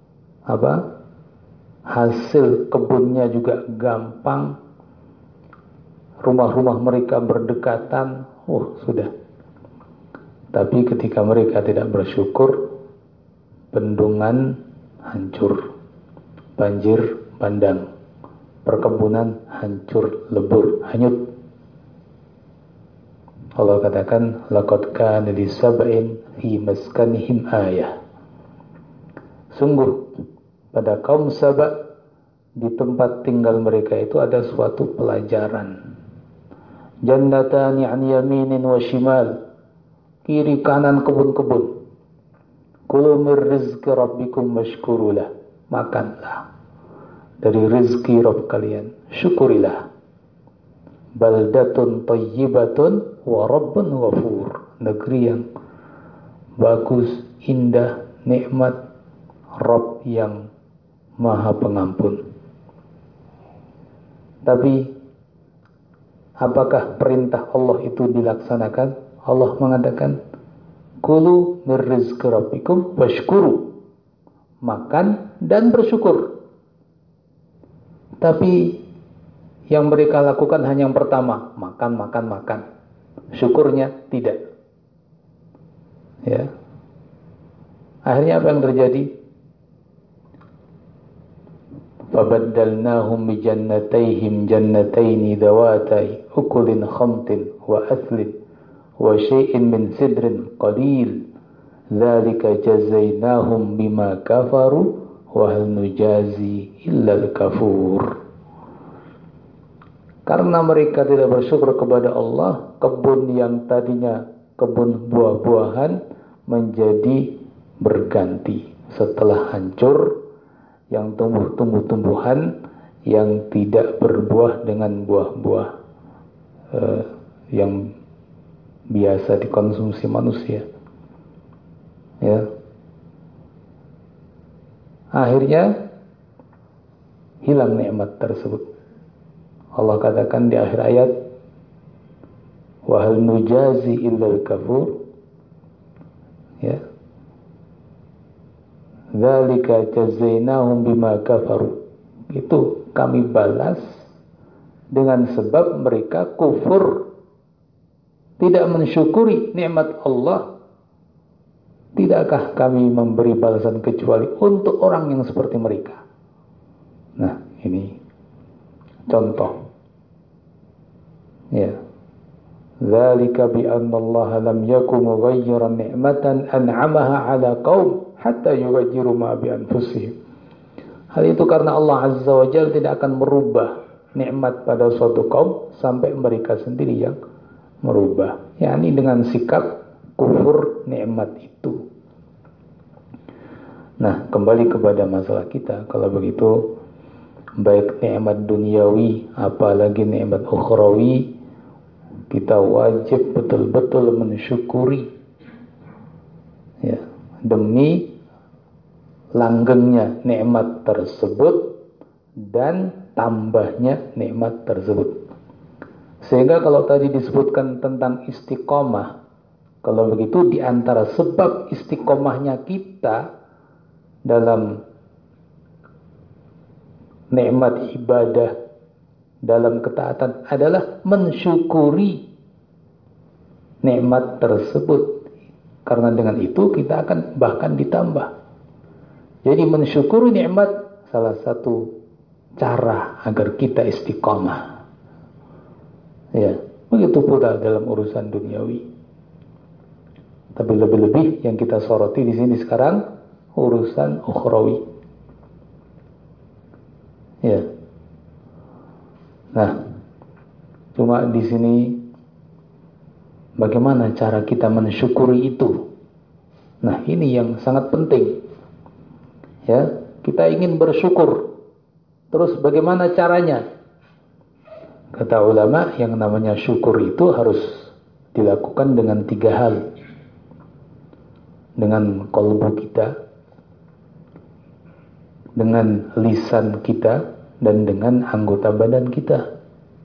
hasil kebunnya juga gampang. Rumah-rumah mereka berdekatan, sudah. Tapi ketika mereka tidak bersyukur, bendungan hancur, banjir bandang, perkebunan hancur, lebur, hanyut. Allah katakan, laqad kana li sab'in fi maskanihim ayah. Sungguh pada kaum Saba, di tempat tinggal mereka itu ada suatu pelajaran. Jannatani an yaminin wa shimal, kiri kanan kebun-kebun. Kulu min rizqi rabbikum washkurulah, makanlah dari rizki Rabb kalian, syukurilah. Baldatun tayyibatun wa rabbun ghafur, negeri yang bagus, indah, nikmat, Rabb yang maha pengampun. Tapi apakah perintah Allah itu dilaksanakan? Allah mengatakan, kulu min rizqi rabbikum washkuru, makan dan bersyukur. Tapi yang mereka lakukan hanya yang pertama, makan. Syukurnya tidak. Ya. Akhirnya apa yang terjadi? فَبَدَّلْنَاهُمْ بِجَنَّتَيْهِمْ جَنَّتَيْنِ ذَوَاتَيْ أُكُلٍ خَمْطٍ وَأَثْلٍ وَشَيْءٍ مِّنْ سِدْرٍ قَلِيلٍ ذَلِكَ جَزَيْنَاهُمْ بِمَا كَفَرُوا وَهَلْ نُجَازِي إِلَّا الْكَفُورَ. Karena mereka tidak bersyukur kepada Allah, kebun yang tadinya kebun buah-buahan menjadi berganti. Setelah hancur, yang tumbuh-tumbuhan yang tidak berbuah dengan buah-buah yang biasa dikonsumsi manusia. Ya. Akhirnya hilang nikmat tersebut. Allah katakan di akhir ayat, wa hal nujazi illal kafur. Ya. Dzalika jazainahum bima kafaru. Itu kami balas dengan sebab mereka kufur, tidak mensyukuri nikmat Allah. Tidakkah kami memberi balasan kecuali untuk orang yang seperti mereka? Nah, ini contoh. Ya. Dzalika bi anna Allah lam yakum mughayyiran ni'matan an'amaha 'ala qaum hatta yughayyiru ma bi anfusihim. Hal itu karena Allah Azza wa Jalla tidak akan merubah nikmat pada suatu kaum sampai mereka sendiri yang merubah, yakni dengan sikap kufur nikmat itu. Nah, kembali kepada masalah kita. Kalau begitu, baik nikmat duniawi apalagi nikmat ukhrawi, kita wajib betul-betul mensyukuri, ya, demi langgengnya nikmat tersebut dan tambahnya nikmat tersebut. Sehingga kalau tadi disebutkan tentang istiqomah, kalau begitu di antara sebab istiqomahnya kita dalam nikmat ibadah, dalam ketaatan adalah mensyukuri nikmat tersebut. Karena dengan itu kita akan bahkan ditambah. Jadi mensyukuri nikmat salah satu cara agar kita istiqamah. Ya, begitu pula dalam urusan duniawi. Tapi lebih-lebih yang kita soroti di sini sekarang urusan ukhrawi. Ya. Nah, cuma di sini bagaimana cara kita mensyukuri itu? Nah, ini yang sangat penting. Ya, kita ingin bersyukur. Terus bagaimana caranya? Kata ulama, yang namanya syukur itu harus dilakukan dengan 3 hal. Dengan qalbu kita, dengan lisan kita, dan dengan anggota badan kita.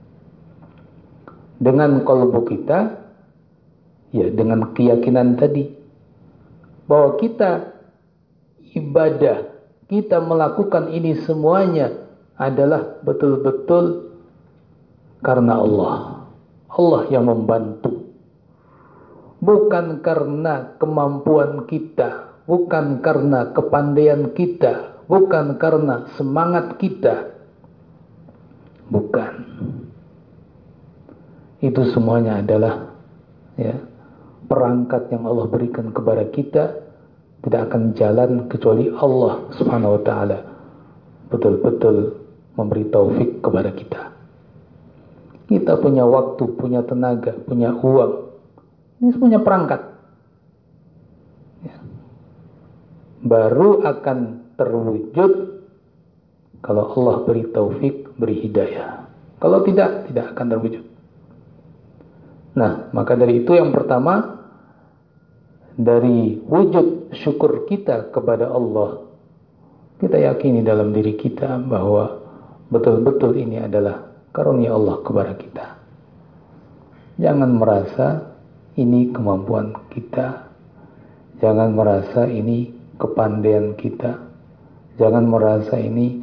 Dengan qalbu kita, ya dengan keyakinan tadi, bahwa kita ibadah, kita melakukan ini semuanya adalah betul-betul karena Allah. Allah yang membantu. Bukan karena kemampuan kita, bukan karena kepandaian kita, bukan karena semangat kita. Bukan. Itu semuanya adalah perangkat yang Allah berikan kepada kita. Tidak akan jalan kecuali Allah Subhanahu wa ta'ala betul-betul memberi taufik kepada kita. Kita punya waktu, punya tenaga, punya uang. Ini semuanya perangkat. Baru akan terwujud kalau Allah beri taufik, beri hidayah. Kalau tidak, tidak akan terwujud. Nah, maka dari itu yang pertama, dari wujud syukur kita kepada Allah, kita yakini dalam diri kita bahwa betul-betul ini adalah karunia Allah kepada kita. Jangan merasa ini kemampuan kita. Jangan merasa ini kepandaian kita. Jangan merasa ini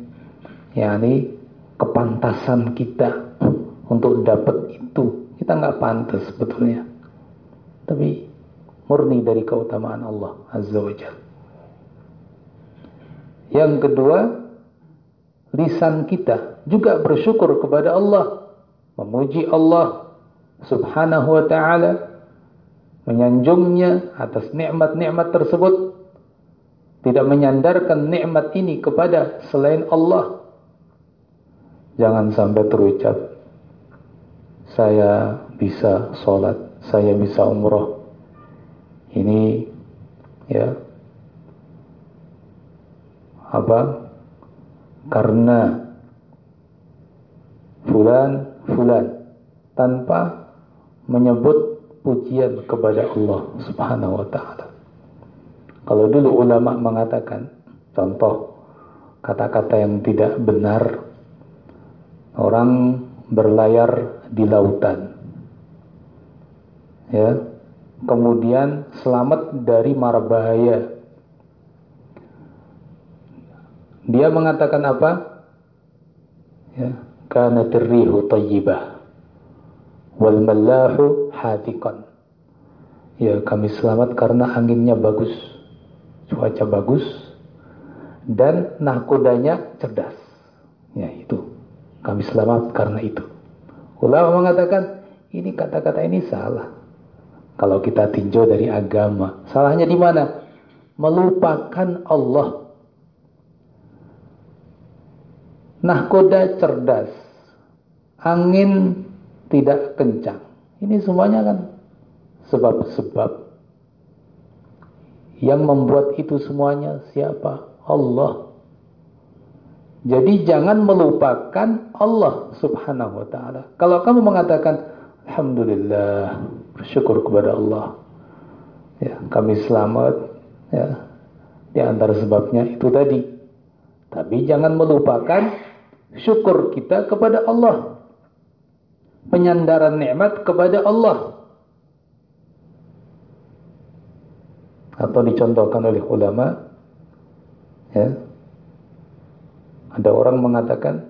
kepantasan kita untuk dapat itu. Kita nggak pantas sebetulnya. Tapi murni dari keutamaan Allah Azza wa Jalla. Yang kedua, lisan kita juga bersyukur kepada Allah, memuji Allah Subhanahu wa ta'ala, menyanjungnya atas nikmat-nikmat tersebut, tidak menyandarkan nikmat ini kepada selain Allah. Jangan sampai terucap, saya bisa sholat, saya bisa umroh. Ini karena fulan tanpa menyebut pujian kepada Allah Subhanahu wa ta'ala. Kalau dulu ulama mengatakan, contoh kata-kata yang tidak benar, orang berlayar di lautan, kemudian selamat dari mara bahaya. Dia mengatakan apa? Kanatir rihu tayyibah wal mallahu hatiqan. Kami selamat karena anginnya bagus, cuaca bagus, dan nahkodanya cerdas. Itu. Kami selamat karena itu. Ulama mengatakan, ini kata-kata ini salah. Kalau kita tinjau dari agama, salahnya di mana? Melupakan Allah. Nahkoda cerdas, angin tidak kencang. Ini semuanya kan sebab-sebab. Yang membuat itu semuanya siapa? Allah. Jadi jangan melupakan Allah Subhanahu wa ta'ala. Kalau kamu mengatakan, alhamdulillah, bersyukur kepada Allah, kami selamat, di antara sebabnya itu tadi. Tapi jangan melupakan syukur kita kepada Allah, penyandaran nikmat kepada Allah. Atau dicontohkan oleh ulama, ada orang mengatakan,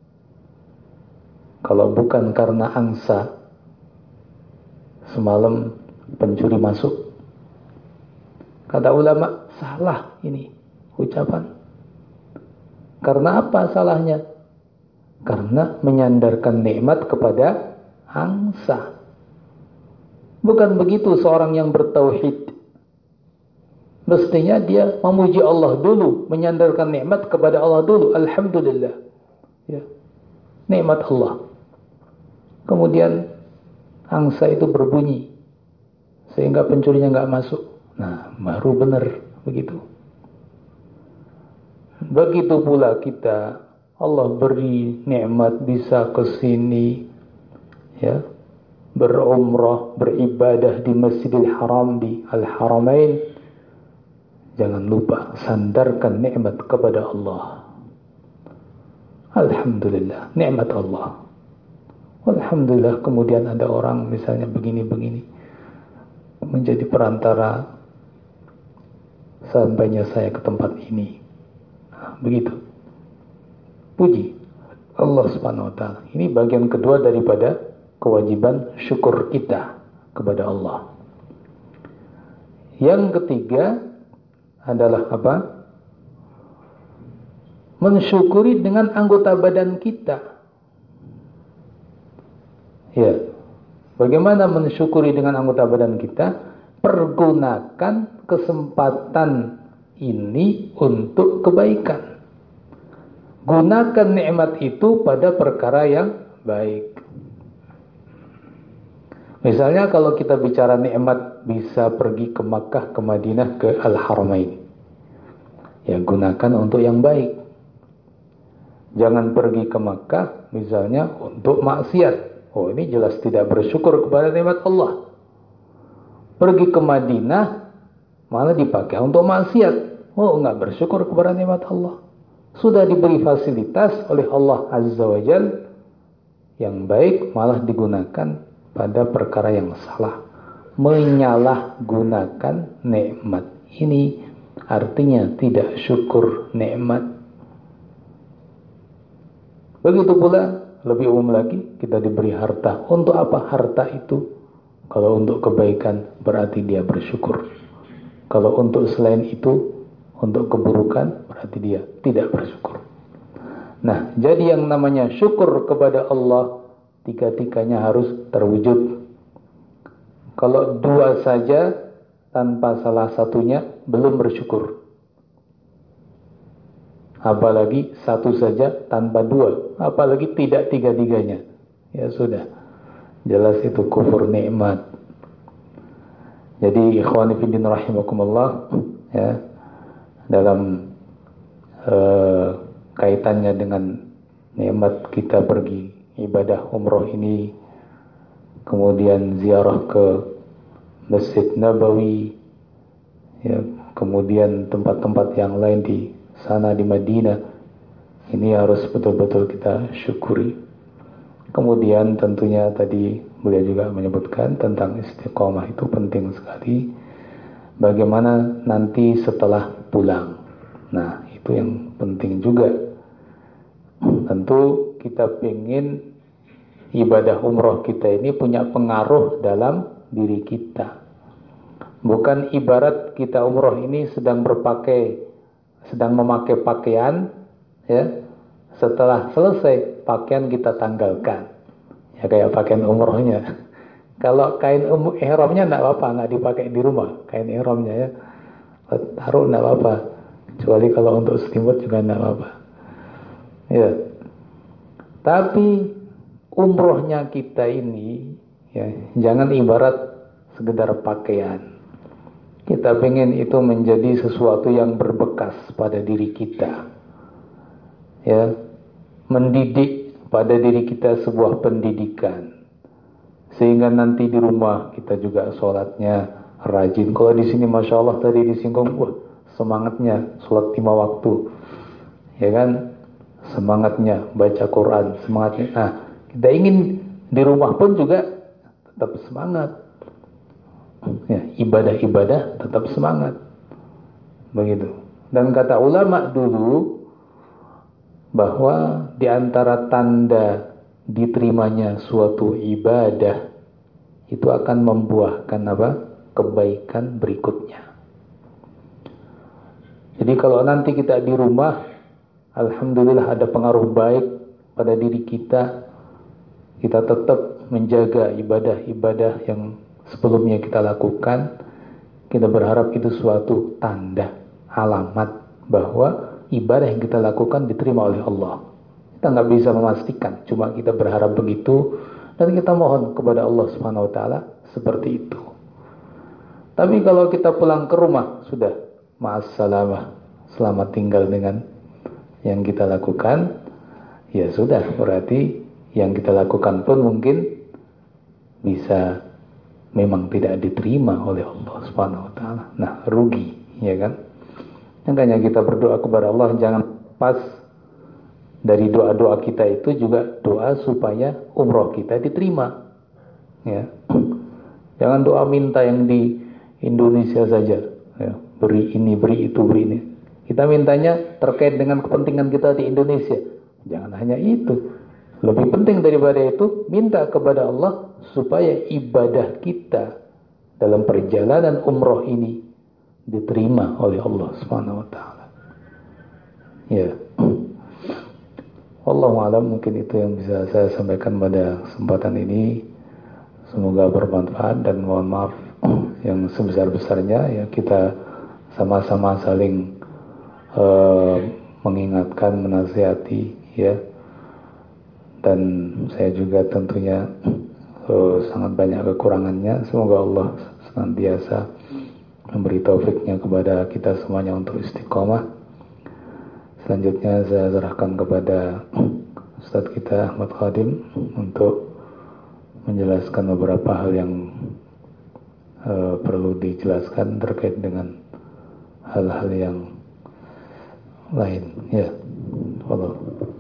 kalau bukan karena angsa semalam pencuri masuk, kata ulama, salah ini ucapan. Karena apa salahnya? Karena menyandarkan nikmat kepada angsa. Bukan begitu seorang yang bertauhid. Mestinya dia memuji Allah dulu, menyandarkan nikmat kepada Allah dulu. Alhamdulillah. Nikmat Allah. kemudian angsa itu berbunyi sehingga pencurinya nggak masuk. Nah, baru benar begitu. Begitu pula kita, Allah beri nikmat bisa ke sini, ya, berumrah, beribadah di Masjidil Haram, di Al-Haramain. Jangan lupa sandarkan nikmat kepada Allah. Alhamdulillah, nikmat Allah. Alhamdulillah, kemudian ada orang misalnya begini-begini, menjadi perantara sampainya saya ke tempat ini. Nah, begitu. Puji Allah Subhanahu wa taala. Ini bagian kedua daripada kewajiban syukur kita kepada Allah. Yang ketiga adalah apa? Mensyukuri dengan anggota badan kita. Ya. Bagaimana mensyukuri dengan anggota badan kita? Pergunakan kesempatan ini untuk kebaikan. Gunakan nikmat itu pada perkara yang baik. Misalnya kalau kita bicara nikmat bisa pergi ke Makkah, ke Madinah, ke Al-Haramain. Ya, gunakan untuk yang baik. Jangan pergi ke Makkah misalnya untuk maksiat. Oh, ini jelas tidak bersyukur kepada nikmat Allah. Pergi ke Madinah malah dipakai untuk maksiat. Oh, enggak bersyukur kepada nikmat Allah. Sudah diberi fasilitas oleh Allah Azza wa Jalla yang baik malah digunakan pada perkara yang salah. Menyalahgunakan nikmat ini artinya tidak syukur nikmat. Begitu pula lebih umum lagi, kita diberi harta. Untuk apa harta itu? Kalau untuk kebaikan berarti dia bersyukur. Kalau untuk selain itu, untuk keburukan berarti dia tidak bersyukur. Nah, jadi yang namanya syukur kepada Allah tiga-tiganya harus terwujud. Kalau dua saja tanpa salah satunya belum bersyukur. Apalagi satu saja tanpa dua, apalagi tidak tiga-tiganya. Ya sudah, jelas itu kufur nikmat. Jadi ikhwani fiddin rahimakumullah, ya, dalam kaitannya dengan nikmat kita pergi ibadah umroh ini, kemudian ziarah ke Masjid Nabawi, ya, kemudian tempat-tempat yang lain di sana di Madinah, ini harus betul-betul kita syukuri. Kemudian tentunya tadi beliau juga menyebutkan tentang istiqomah itu penting sekali. Bagaimana nanti setelah pulang. Nah, itu yang penting juga. Tentu kita ingin ibadah umroh kita ini punya pengaruh dalam diri kita. Bukan ibarat kita umroh ini sedang memakai pakaian, ya, setelah selesai pakaian kita tanggalkan, ya, kayak pakaian umrohnya. Kalau kain ihramnya enggak apa-apa, enggak dipakai di rumah kain ihramnya, ya, taruh enggak apa-apa, kecuali kalau untuk selimut juga enggak apa-apa, ya. Tapi umrohnya kita ini, ya, jangan ibarat sekedar pakaian. Kita pengen itu menjadi sesuatu yang berbekas pada diri kita, ya, mendidik pada diri kita sebuah pendidikan, sehingga nanti di rumah kita juga sholatnya rajin. Kalau di sini masya Allah tadi disinggung, semangatnya sholat 5 waktu, ya kan, semangatnya baca Quran, semangatnya. Nah, kita ingin di rumah pun juga tetap semangat. Ya, ibadah-ibadah tetap semangat, begitu. Dan kata ulama dulu bahwa di antara tanda diterimanya suatu ibadah itu akan membuahkan apa? Kebaikan berikutnya. Jadi kalau nanti kita di rumah, alhamdulillah ada pengaruh baik pada diri kita, kita tetap menjaga ibadah-ibadah yang sebelumnya kita lakukan, kita berharap itu suatu tanda, alamat bahwa ibadah yang kita lakukan diterima oleh Allah. Kita nggak bisa memastikan, cuma kita berharap begitu. Dan kita mohon kepada Allah Subhanahu wa taala seperti itu. Tapi kalau kita pulang ke rumah, sudah ma'assalamah, selamat tinggal dengan yang kita lakukan, ya sudah, berarti yang kita lakukan pun mungkin bisa memang tidak diterima oleh Allah Subhanahu wa taala. Nah, rugi, ya kan? Makanya kita berdoa kepada Allah, jangan pas dari doa-doa kita itu juga doa supaya umroh kita diterima. Ya. Jangan doa minta yang di Indonesia saja, ya. Beri ini, beri itu, beri ini. Kita mintanya terkait dengan kepentingan kita di Indonesia. Jangan hanya itu. Lebih penting daripada itu, minta kepada Allah supaya ibadah kita dalam perjalanan umroh ini diterima oleh Allah Subhanahu wa taala. Ya. Wallahu a'lam, mungkin itu yang bisa saya sampaikan pada kesempatan ini. Semoga bermanfaat, dan mohon maaf yang sebesar-besarnya, ya, kita sama-sama saling mengingatkan, menasihati, ya. Dan saya juga tentunya sangat banyak kekurangannya. Semoga Allah senantiasa memberi taufiknya kepada kita semuanya untuk istiqomah. Selanjutnya saya serahkan kepada Ustadz kita Ahmad Khadim untuk menjelaskan beberapa hal yang perlu dijelaskan terkait dengan hal-hal yang lain. Ya, Allah.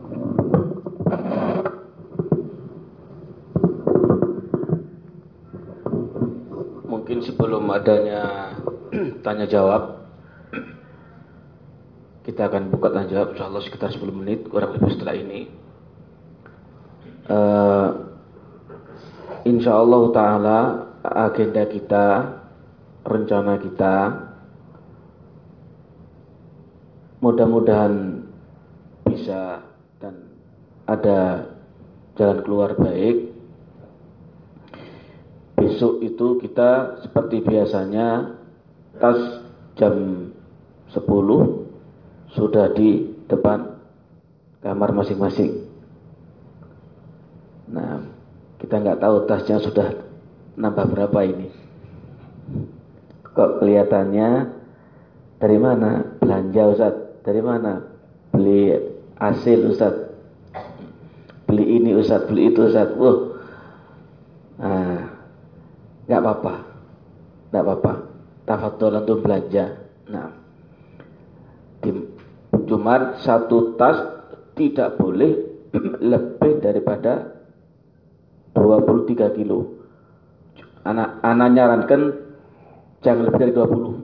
Mungkin sebelum adanya tanya jawab, kita akan buka tanya jawab insyaallah sekitar 10 menit kurang lebih setelah ini. Insyaallah taala agenda kita, rencana kita, mudah-mudahan bisa dan ada jalan keluar baik. Besok itu kita seperti biasanya tas jam 10 sudah di depan kamar masing-masing. Nah, kita nggak tahu tasnya sudah nambah berapa ini. Kok kelihatannya dari mana? Belanja Ustaz. Dari mana? Beli hasil Ustaz. Beli ini Ustaz, beli itu Ustaz. Nah, nggak apa-apa. Nggak apa-apa. Tafadhol untuk belanja. Nah, cuma satu tas tidak boleh lebih daripada 23 kilo. Anak nyarankan jangan lebih dari 20.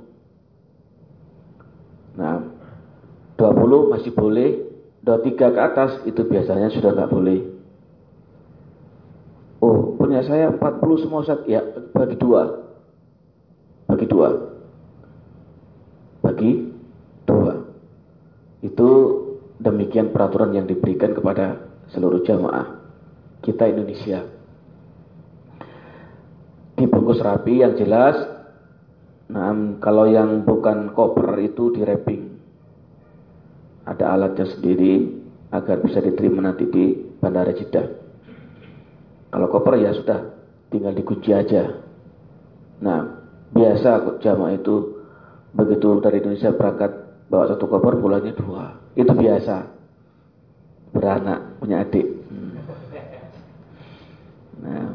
Nah, 20 masih boleh, 23 ke atas itu biasanya sudah nggak boleh. Oh, punya saya 40 semua Ustaz. Ya, bagi dua. Itu demikian peraturan yang diberikan kepada seluruh jamaah kita Indonesia. Dibungkus rapi yang jelas. Nah, kalau yang bukan koper itu di wrapping. Ada alatnya sendiri agar bisa diterima nanti di Bandara Jeddah. Kalau koper ya sudah, tinggal dikunci aja. Nah, biasa jamaah itu begitu dari Indonesia berangkat bawa satu koper, pulangnya 2. Itu biasa. Beranak, punya adik. Nah,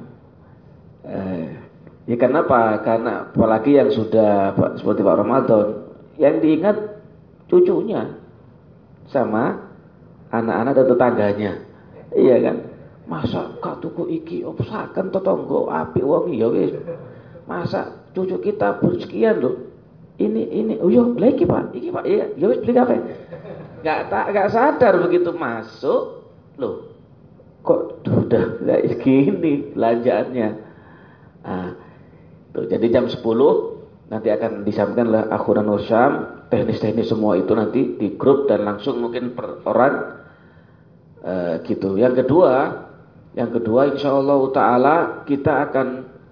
ya kenapa? Karena apalagi yang sudah seperti Pak Ramadan, yang diingat cucunya sama anak-anak dan tetangganya. Iya kan? Masa kak tuku iki opsaken tetangga apik wong ya wis. Masa cucu kita bersekian loh. Ini oh yo lagi Pak, iki Pak ya wis beli kafe. Enggak sadar begitu masuk loh. Kok sudah kayak gini belanjaannya. Nah, tuh, jadi jam 10 nanti akan disampaikan oleh Akhuna Nur Syam, teknis-teknis semua itu nanti di grup dan langsung mungkin per orang gitu. Yang kedua insyaallah taala kita akan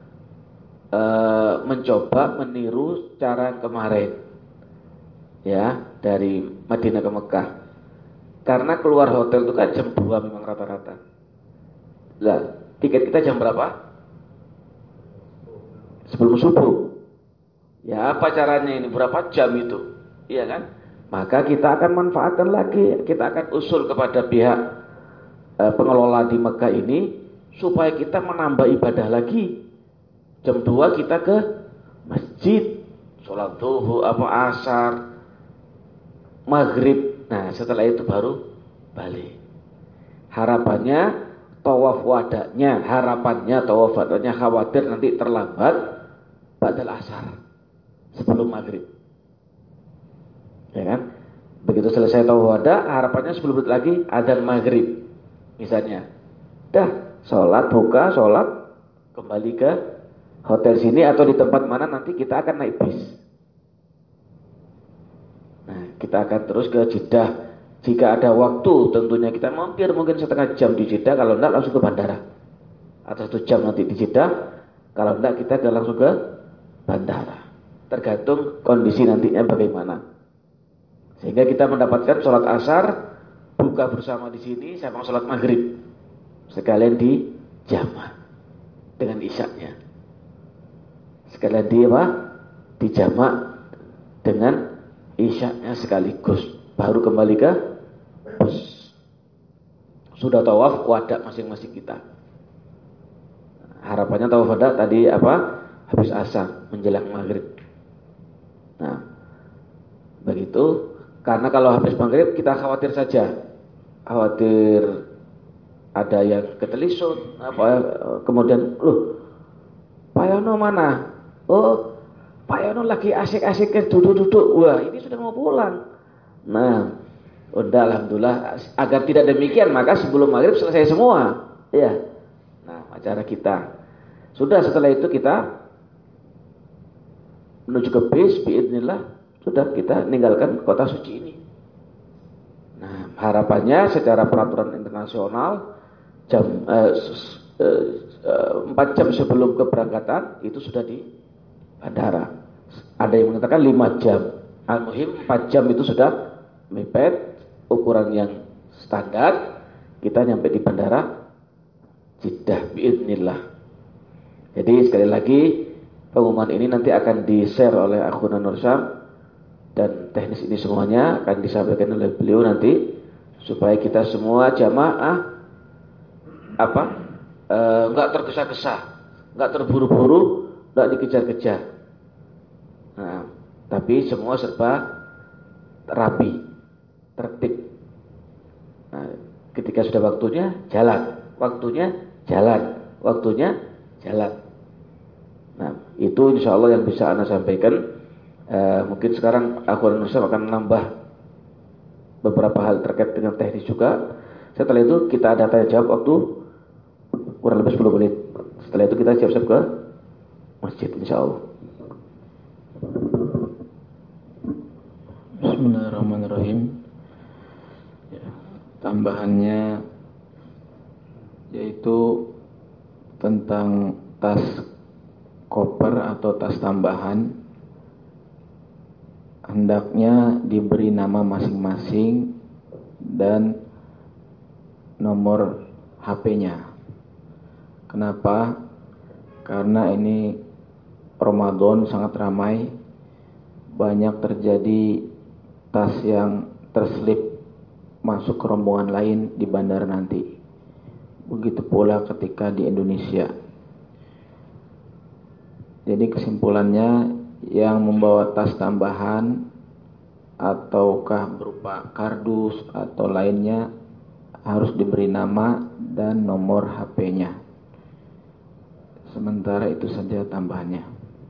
mencoba meniru cara yang kemarin ya, dari Madinah ke Mekah. Karena keluar hotel itu kan jam 2 memang rata-rata. Lah, Tiket kita jam berapa? Sebelum subuh. Ya apa caranya ini? Berapa jam itu? Iya kan? Maka kita akan manfaatkan lagi. Kita akan usul kepada pihak pengelola di Mekah ini supaya kita menambah ibadah lagi. Jam 2 kita ke masjid, sholat zuhur, asar, maghrib. Nah setelah itu baru balik. Harapannya tawaf wadahnya, khawatir nanti terlambat ba'dal asar sebelum maghrib. Ya kan? Begitu selesai tawaf wadah, harapannya 10 menit lagi adzan maghrib. Misalnya, dah sholat, buka, sholat, kembali ke hotel sini atau di tempat mana nanti kita akan naik bis. Nah, kita akan terus ke Jeddah. Jika ada waktu, tentunya kita mampir mungkin setengah jam di Jeddah. Kalau enggak langsung ke bandara. Atau 1 jam nanti di Jeddah. Kalau enggak kita langsung ke bandara. Tergantung kondisi nantinya bagaimana. Sehingga kita mendapatkan sholat asar, buka bersama di sini sama sholat maghrib sekalian di jamaah dengan isyaknya. Sekalian di jamaah dengan isyaknya sekaligus. Baru kembali ke bus. Sudah tawaf wada masing-masing kita. Harapannya tawaf wada tadi habis asar menjelang maghrib. Nah, begitu. Karena kalau habis maghrib kita khawatir saja. Khawatir ada yang ketelisut, kemudian, Pak Yono mana? Oh, Pak Yono lagi asik-asik duduk-duduk. Wah, ini sudah mau pulang. Nah, udah alhamdulillah. Agar tidak demikian, maka sebelum maghrib selesai semua. Ya. Nah, acara kita. Sudah setelah itu kita menuju ke bis, biidznillah. Sudah kita meninggalkan kota suci ini. Nah, harapannya secara peraturan internasional 4 jam sebelum keberangkatan itu sudah di bandara. Ada yang mengatakan 5 jam. Al-muhim 4 jam itu sudah mepet, ukuran yang standar. Kita nyampe di bandara Jeddah biidznillah. Jadi sekali lagi pengumuman ini nanti akan di-share oleh Akhuna Nur Syam. Dan teknis ini semuanya akan disampaikan oleh beliau nanti supaya kita semua jamaah enggak tergesa-gesa, enggak terburu-buru, enggak dikejar-kejar. Nah, tapi semua serba rapi, tertib. Nah, ketika sudah waktunya jalan. Nah, itu insya Allah yang bisa Anda sampaikan. Mungkin sekarang Akhwan Nusam akan menambah beberapa hal terkait dengan teknis juga. Setelah itu kita ada tanya jawab waktu kurang lebih 10 menit. Setelah itu kita siap-siap ke masjid insyaallah.
Bismillahirrahmanirrahim. Ya, tambahannya yaitu tentang tas koper atau tas tambahan. Hendaknya diberi nama masing-masing dan nomor HP-nya. Kenapa? Karena ini Ramadan sangat ramai, banyak terjadi tas yang terselip masuk ke rombongan lain di bandara nanti. Begitu pula ketika di Indonesia. Jadi kesimpulannya, yang membawa tas tambahan ataukah berupa kardus atau lainnya harus diberi nama dan nomor HP-nya. Sementara itu saja tambahannya.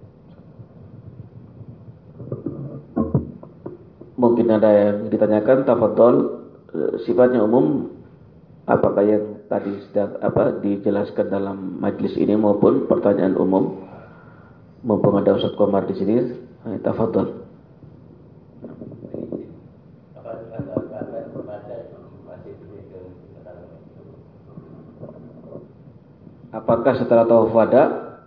Mungkin ada yang ditanyakan, tafadhol, sifatnya umum, apakah yang tadi sudah dijelaskan dalam majlis ini maupun pertanyaan umum. Mumpung ada Ustaz Komar di sini, tafadhol. Apakah setelah tawaf wada?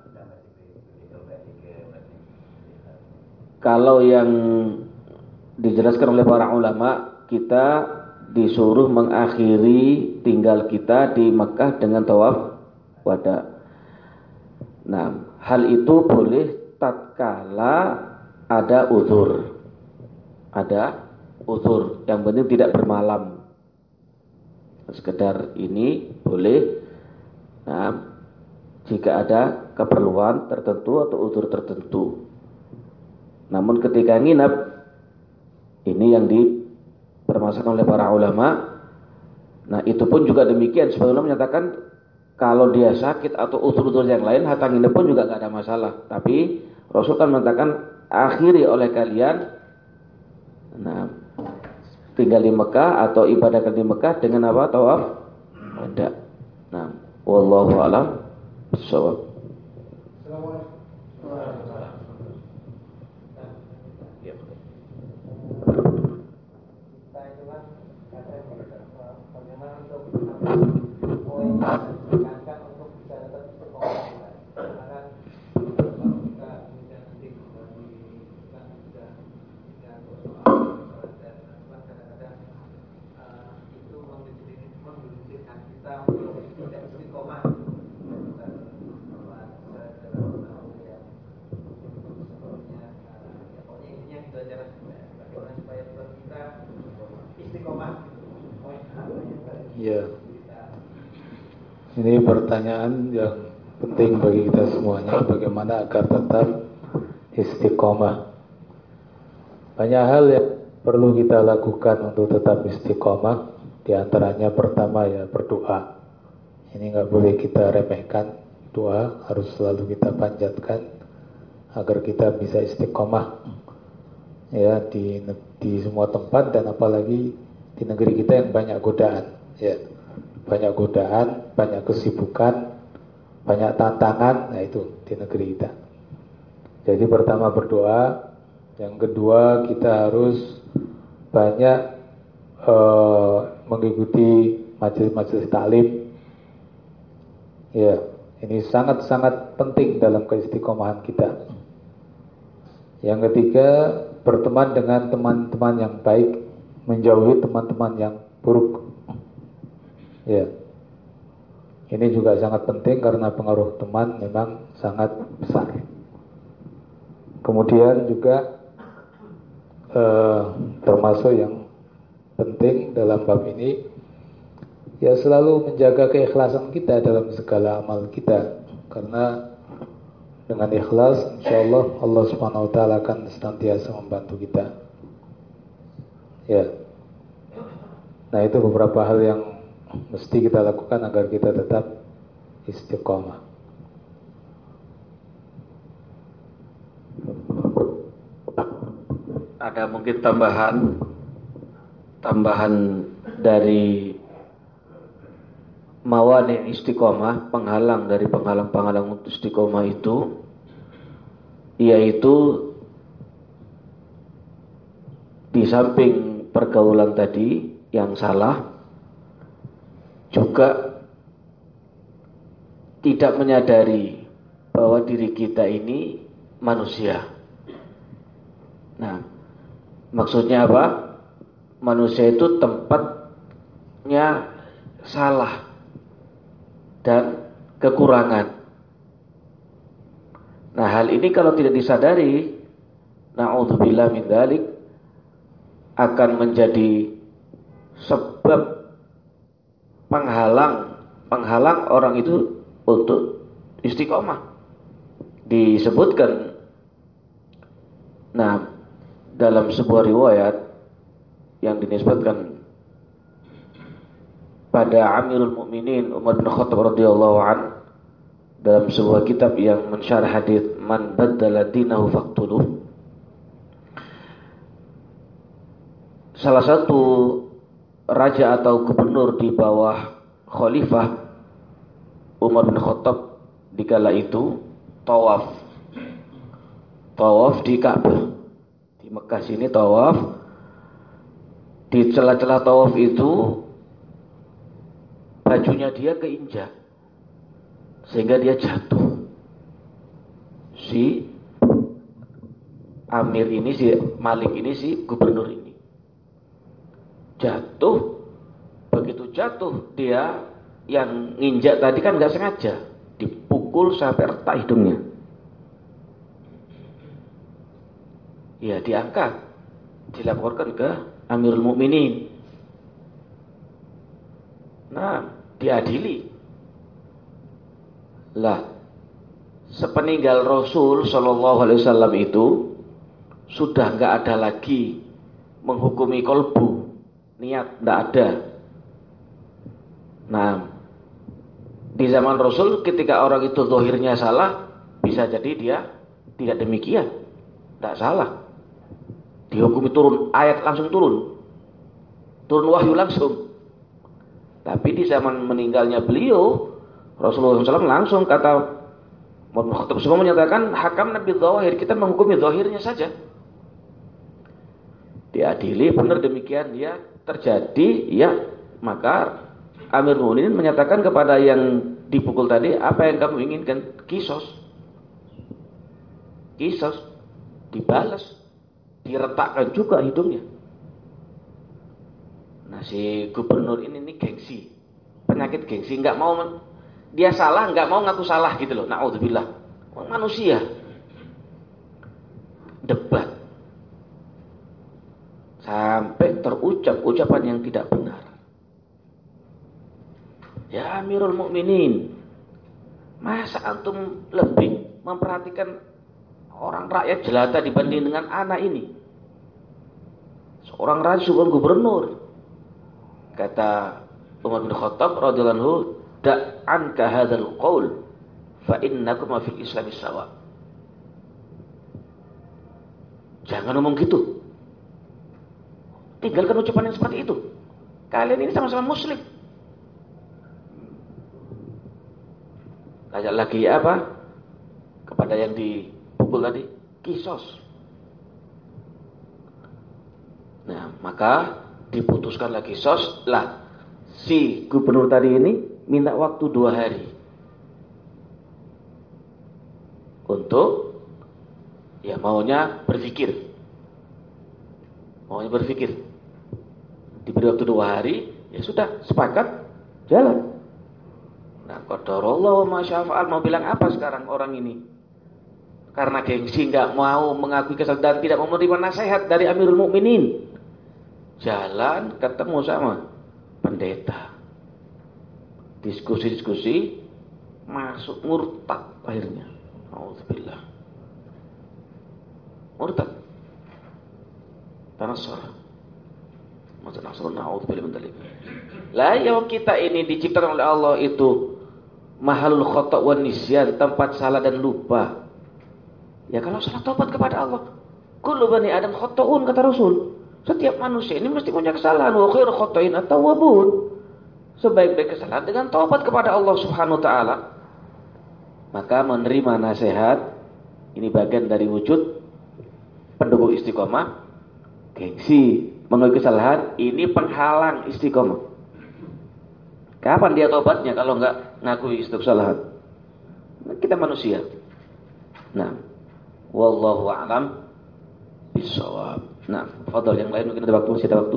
Kalau yang dijelaskan oleh para ulama, kita disuruh mengakhiri tinggal kita di Mekah dengan tawaf wada. Nah, hal itu boleh tatkala ada uzur. Ada uzur, yang penting tidak bermalam. Sekedar ini boleh. Nah, jika ada keperluan tertentu atau uzur tertentu. Namun ketika nginap, ini yang dipermasalahkan oleh para ulama. Nah, itu pun juga demikian. Sebelumnya menyatakan kalau dia sakit atau uzur-uzur yang lain, hatta nginep pun juga nggak ada masalah. Tapi Rasul kan mengatakan akhiri oleh kalian, nah, tinggal di Mekah atau ibadah di Mekah dengan apa? Tawaf wada. Nah, wallahu a'lam bishawab.
Ya, ini pertanyaan yang penting bagi kita semuanya, bagaimana agar tetap istiqomah. Banyak hal yang perlu kita lakukan untuk tetap istiqomah. Di antaranya pertama ya berdoa. Ini nggak boleh kita remehkan. Doa harus selalu kita panjatkan agar kita bisa istiqomah ya di semua tempat, dan apalagi di negeri kita yang banyak godaan. Ya, banyak godaan, banyak kesibukan, banyak tantangan. Nah, itu di negeri kita. Jadi pertama berdoa, yang kedua kita harus banyak mengikuti majelis-majelis taklim. Ya, ini sangat-sangat penting dalam keistiqomahan kita. Yang ketiga, berteman dengan teman-teman yang baik, menjauhi teman-teman yang buruk. Ya, ini juga sangat penting karena pengaruh teman memang sangat besar. Kemudian juga termasuk yang penting dalam bab ini, ya selalu menjaga keikhlasan kita dalam segala amal kita. Karena dengan ikhlas, insya Allah Allah Subhanahu Wa Taala akan senantiasa membantu kita. Ya, nah itu beberapa hal yang mesti kita lakukan agar kita tetap istiqomah.
Ada mungkin tambahan dari mawani istiqomah, penghalang dari penghalang-penghalang untuk istiqomah itu, yaitu di samping pergaulan tadi yang salah, juga tidak menyadari bahwa diri kita ini manusia. Nah, maksudnya apa? Manusia itu tempatnya salah dan kekurangan. Nah, hal ini kalau tidak disadari, na'udzubillah min dzalik, akan menjadi sebab penghalang orang itu untuk istiqomah. Disebutkan, nah, dalam sebuah riwayat yang dinisbatkan pada Amirul Mukminin Umar bin Khattab radhiyallahu an, dalam sebuah kitab yang mensyarah hadis man baddala dinahu faqtuluh, salah satu raja atau gubernur di bawah khalifah Umar bin Khattab dikala itu tawaf di Ka'bah di Mekah sini, tawaf. Di celah-celah tawaf itu bajunya dia keinjak sehingga dia jatuh. Si Amir ini, si Malik ini, si gubernur ini jatuh. Begitu jatuh, dia yang nginjak tadi kan nggak sengaja, dipukul sampai retak hidungnya. Ya, diangkat, dilaporkan ke Amirul Mukminin. Nah, diadili. Lah, sepeninggal Rasul Shallallahu Alaihi Wasallam itu sudah nggak ada lagi menghukumi kolbu, niat nggak ada. Nah, di zaman Rasul ketika orang itu zahirnya salah, bisa jadi dia tidak demikian, tidak salah. Dihukumi turun, ayat langsung turun wahyu langsung. Tapi di zaman meninggalnya beliau, Rasulullah SAW langsung kata Umar bin Khattab semua menyatakan hakam Nabi Zawahir, kita menghukumi zahirnya saja. Diadili, benar demikian ya terjadi, ya maka Amir Mu'minin menyatakan kepada yang dipukul tadi, apa yang kamu inginkan? Kisos, dibalas, diretakkan juga hidungnya. Nah, si gubernur ini gengsi, penyakit gengsi, nggak mau dia salah, nggak mau ngaku salah gitu loh. Naudzubillah, manusia debat sampai terucap ucapan yang tidak benar. Ya Amirul Mukminin, masa antum lebih memperhatikan orang rakyat jelata dibanding dengan anak ini? Seorang raja, seorang gubernur. Kata Umar bin Khattab radhiyallahu anhu, da'anka hadzal qaul fa innakum fil Islam sawa. Jangan ngomong gitu. Tinggalkan ucapan yang seperti itu. Kalian ini sama-sama muslim. Kayak lagi apa? Kepada yang dipukul tadi, kisos. Nah, maka diputuskan lagi kisos. Lah, si gubernur tadi ini minta waktu 2 hari untuk ya maunya berpikir. Diberi waktu 2 hari, ya sudah sepakat jalan. Nah, qadarullah wa masyafa'al, mau bilang apa sekarang orang ini? Karena gengsi nggak mau mengakui kesalahan dan tidak mau menerima nasihat dari Amirul Mukminin. Jalan ketemu sama pendeta. Diskusi, masuk murtad akhirnya. Auzubillah. Murtad. Tanassara. Maksud nasrun, na'udzubillah min dzalik. Lah, yang kita ini diciptakan oleh Allah itu mahalul khata' wan nisyan, tempat salah dan lupa. Ya kalau salah, tobat kepada Allah. Kullu bani Adam khata'un, kata Rasul. Setiap manusia ini mesti punya kesalahan. Wa khairu khata'in at-tawwabun. Sebaik-baik kesalahan dengan tobat kepada Allah Subhanahu wa taala. Maka menerima nasihat ini bagian dari wujud pendukung istiqomah. Gengsi, mengakui kesalahan ini penghalang istiqomah. Kapan dia tobatnya kalau enggak ngakui kesalahan? Kita manusia. Nah, wallahu a'lam bishawab. Nah, fadhal yang lain mungkin ada waktu, masih ada waktu.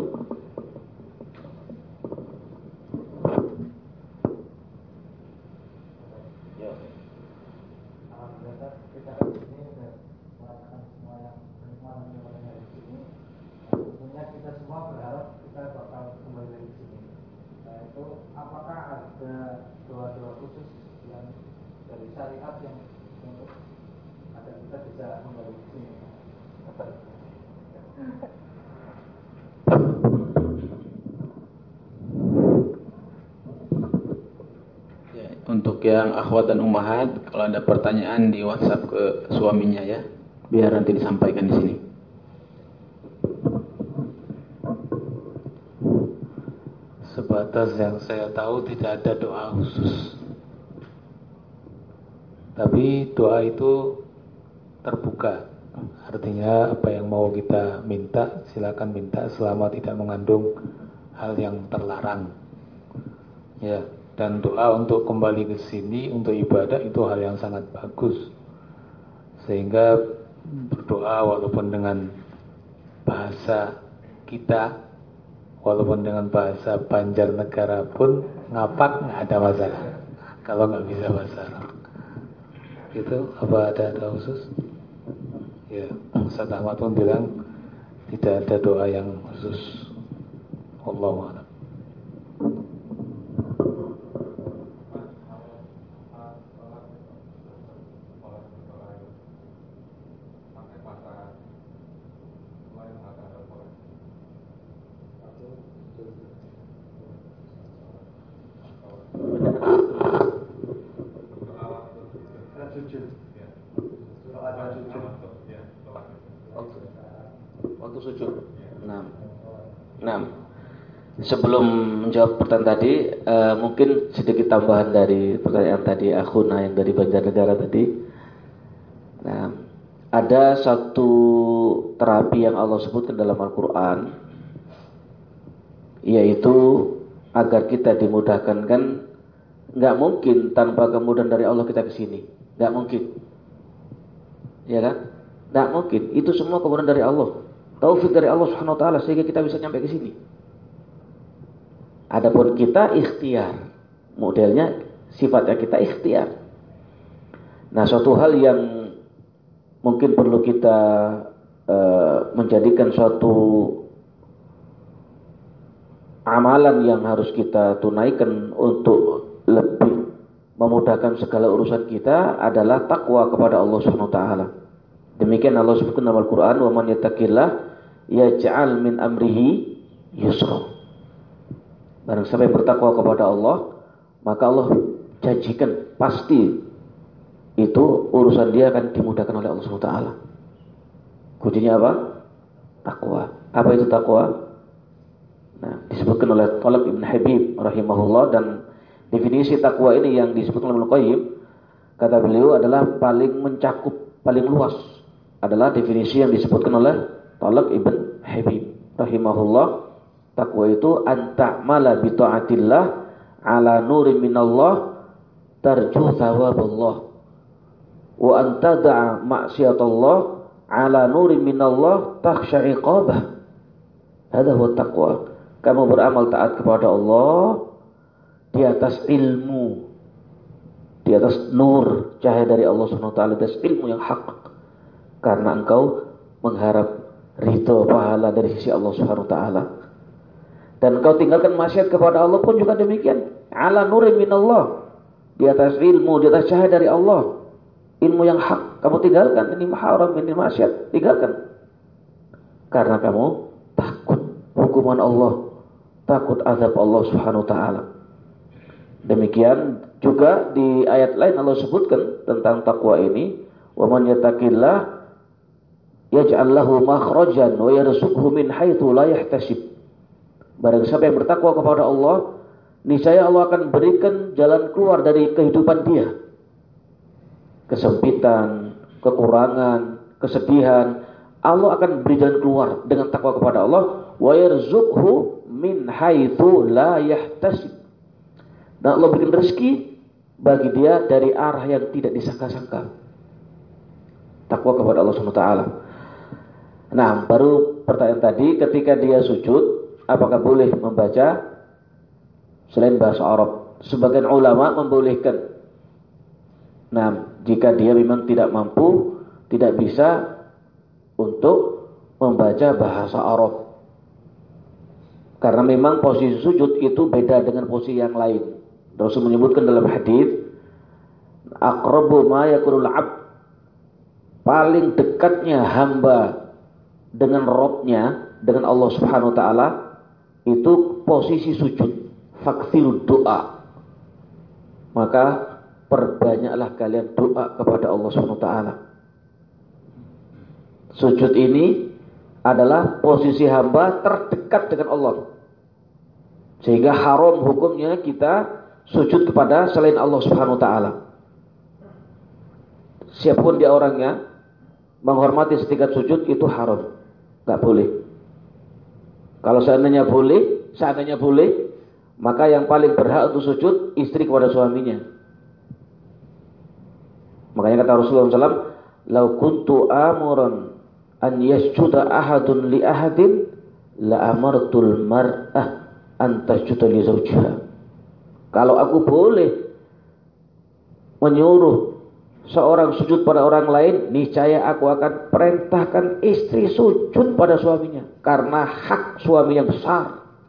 Syariat yang untuk agar kita bisa kembali ke sini. Ya, untuk yang akhwat dan ummahat, kalau ada pertanyaan di WhatsApp ke suaminya ya, biar nanti disampaikan di sini. Sebatas yang saya tahu tidak ada doa khusus. Tapi doa itu terbuka. Artinya apa yang mau kita minta, silakan minta selama tidak mengandung hal yang terlarang. Ya, dan doa untuk kembali ke sini untuk ibadah itu hal yang sangat bagus. Sehingga berdoa walaupun dengan bahasa kita, walaupun dengan bahasa Banjarnegara pun ngapak nggak ada masalah. kalau nggak bisa bahasa Arab. Itu apa ada khusus? Ya, Ustaz Ahmad pun bilang tidak ada doa yang khusus. Wallahu a'lam.
Waktu sujud. Nah, sebelum menjawab pertanyaan tadi, mungkin sedikit tambahan dari pertanyaan tadi Akhuna yang dari Banjarnegara tadi. Nah, ada satu terapi yang Allah sebutkan dalam Al-Quran, yaitu agar kita dimudahkan. Kan nggak mungkin tanpa kemudahan dari Allah kita ke sini, nggak mungkin, ya kan? Nggak mungkin. Itu semua kemudahan dari Allah, taufik dari Allah Subhanahu Wa Taala sehingga kita bisa sampai ke sini. Adapun kita ikhtiar, modelnya sifatnya kita ikhtiar. Nah, suatu hal yang mungkin perlu kita menjadikan suatu amalan yang harus kita tunaikan untuk lebih memudahkan segala urusan kita adalah takwa kepada Allah Subhanahu Wa Taala. Demikian Allah sebutkan dalam Al-Quran, wa man yattaqillah yaj'al min amrihi yusra. Barang siapa yang bertakwa kepada Allah, maka Allah janjikan pasti itu urusan dia akan dimudahkan oleh Allah Subhanahu Wa Taala. Kuncinya apa? Takwa. Apa itu takwa? Nah, disebutkan oleh Thalib Ibn Habib rahimahullah, dan definisi takwa ini yang disebutkan oleh Ibnu Qayyim, kata beliau adalah paling mencakup, paling luas. Adalah definisi yang disebutkan oleh Thalib Ibn Habib rahimahullah. Takwa itu anta'mala bi ta'atillah ala nurin minallah tarju thawaballah wa antada'a maksiatallah ala nurin minallah takhsha iqabah. Hada huwa taqwa. Kamu beramal taat kepada Allah di atas ilmu, di atas nur cahaya dari Allah Subhanahu Wa Taala, di atas ilmu yang hak, karena engkau mengharap ridho pahala dari sisi Allah Subhanahu Wa Taala. Dan engkau tinggalkan maksiat kepada Allah pun juga demikian. Ala nurin minallah, di atas ilmu, di atas cahaya dari Allah, ilmu yang hak kamu tinggalkan. Ini haram, ini maksiat, tinggalkan. Karena kamu takut hukuman Allah, takut azab Allah Subhanahu Wa Taala. Demikian juga di ayat lain Allah sebutkan tentang takwa ini, wa man yattaqillah yaj'al lahu makhrajan wa yarzuqhu min haitsu la yahtasib. Barang siapa yang bertakwa kepada Allah, niscaya Allah akan berikan jalan keluar dari kehidupan dia. Kesempitan, kekurangan, kesedihan, Allah akan beri jalan keluar dengan takwa kepada Allah. Wa yarzuqhu min haitsu la yahtasib. Dan Allah berikan rezeki bagi dia dari arah yang tidak disangka-sangka. Takwa kepada Allah Subhanahu Wa Taala. Nah, baru pertanyaan tadi, ketika dia sujud, apakah boleh membaca selain bahasa Arab? Sebagian ulama membolehkan. Nah, jika dia memang tidak mampu, tidak bisa untuk membaca bahasa Arab, karena memang posisi sujud itu beda dengan posisi yang lain. Rasul menyebutkan dalam hadis, aqrabu ma yakunul 'abd, paling dekatnya hamba dengan Rabbnya, dengan Allah Subhanahu Wa Taala, itu posisi sujud. Faksiru doa, maka perbanyaklah kalian doa kepada Allah Subhanahu Wa Taala. Sujud ini adalah posisi hamba terdekat dengan Allah, sehingga haram hukumnya kita sujud kepada selain Allah Subhanahu Wa Taala. Siapapun dia orangnya, menghormati setingkat sujud itu haram, nggak boleh. Kalau seandainya boleh, maka yang paling berhak untuk sujud istri kepada suaminya. Makanya kata Rasulullah SAW, "Lau kuntu amuran an yasjuda ahadun li ahadin la amartul mar'ah an tasjuda li zawjiha." Kalau aku boleh menyuruh seorang sujud pada orang lain, niscaya aku akan perintahkan istri sujud pada suaminya karena hak suaminya besar.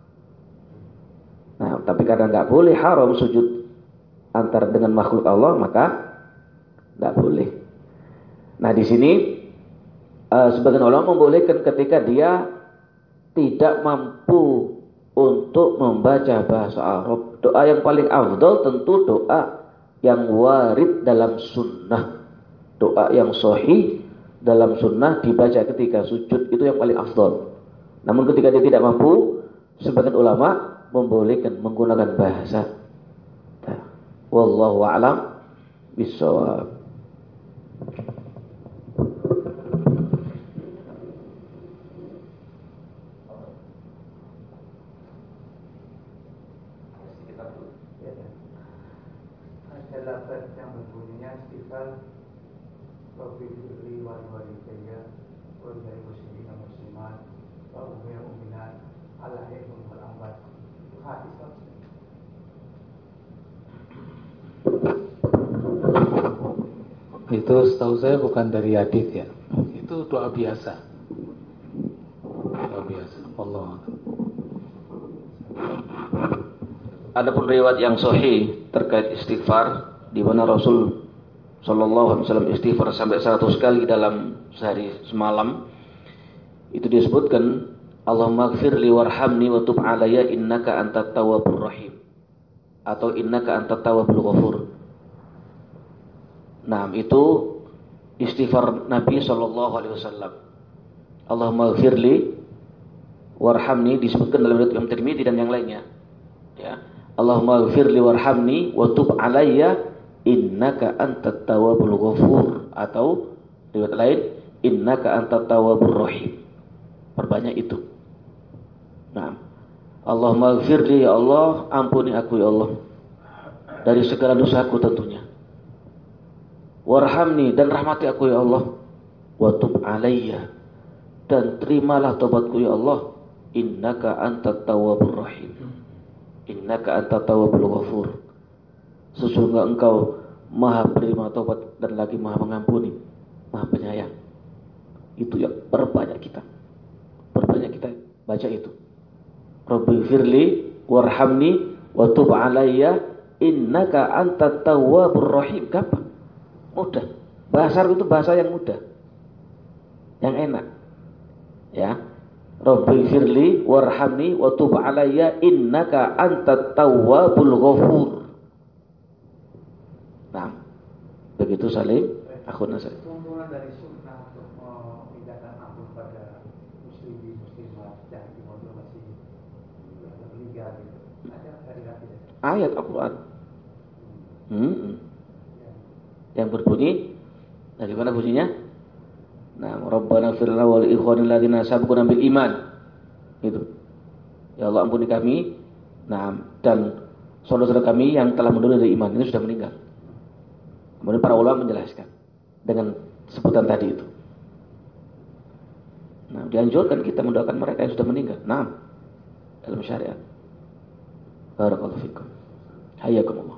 Nah, tapi karena nggak boleh, haram sujud antara dengan makhluk Allah, maka nggak boleh. Nah, di sini sebagian ulama membolehkan ketika dia tidak mampu untuk membaca bahasa Arab. Doa yang paling afdal tentu doa yang warid dalam sunnah, doa yang sahih dalam sunnah dibaca ketika sujud, itu yang paling afdal. Namun ketika dia tidak mampu, sebagian ulama membolehkan menggunakan bahasa. Wallahu a'lam bishawab.
Ada lafaz yang berbunyinya istighfar Rabbi firli wali walidayya wa lil muslimin wal muslimat wa ummil mu'minat ala ilmun wal amwat. Itu hadis. Itu setahu saya bukan dari hadis ya. Itu doa biasa. Doa biasa. Allah.
Adapun riwayat yang sahih terkait istighfar, di mana Rasul Shallallahu Alaihi Wasallam istighfar sampai 100 kali dalam sehari semalam, itu disebutkan Allahumma gfirli warhamni wa tub alayya innaka antat tawwabur rahim, atau innaka antat tawwabul ghafur. Nah, itu istighfar Nabi Shallallahu Alaihi Wasallam. Allahumma gfirli warhamni disebutkan dalam riwayat Imam Tirmidzi dan yang lainnya. Ya, Allahumma gfirli warhamni wa tub alayya innaka antat tawwabul ghafur, atau riwayat lain innaka antat tawwabur rahim. Perbanyak itu. Nah, Allahumma gfirli, ya Allah, ampuni aku ya Allah dari segala dosaku tentunya. Warhamni, dan rahmati aku ya Allah. Wa tub alayya, dan terimalah taubatku ya Allah. Innaka antat tawwabur rahim. Innaka antat tawwabul ghafur. Sesungguhnya engkau maha penerima taubat dan lagi maha mengampuni, maha penyayang. Itu yang perbanyak kita baca itu. Rabbi firli warhamni wa tub alayya innaka antat tawwabur rahim. Gampang, mudah. Bahasa Arab itu bahasa yang mudah, yang enak. Ya, Rabbi firli warhamni wa tub alayya innaka antat tawwabul ghafur. Nah, begitu Salim. Aku nasihat.
Tuntunan dari sunnah untuk memindahkan ampun pada muslimin muslimat yang dimodul masih berliga gitu. Ada dari hati.
Ayat Al-Quran. Yang berbunyi, bagaimana bunyinya? Nah, Rabbana ighfir lana wa li ikhwanil ladzina sabaquna bil iman. Itu. Ya Allah, ampuni kami, nah, dan saudara-saudara kami yang telah mendahului dari iman, ini sudah meninggal. Kemudian para ulama menjelaskan dengan sebutan tadi itu. Nah, dianjurkan kita mendoakan mereka yang sudah meninggal. Nah, dalam syariat. Barakallahu fikum. Hayyakumullah.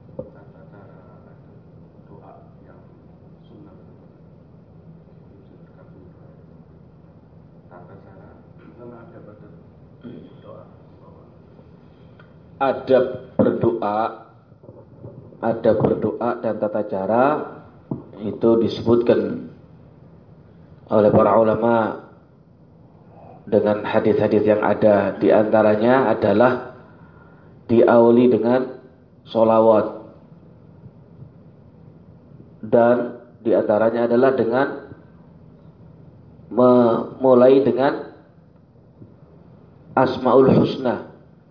Adab berdoa dan tata cara itu disebutkan oleh para ulama dengan hadis-hadis yang ada. Di antaranya adalah diawali dengan sholawat, dan di antaranya adalah dengan memulai dengan Asmaul Husna,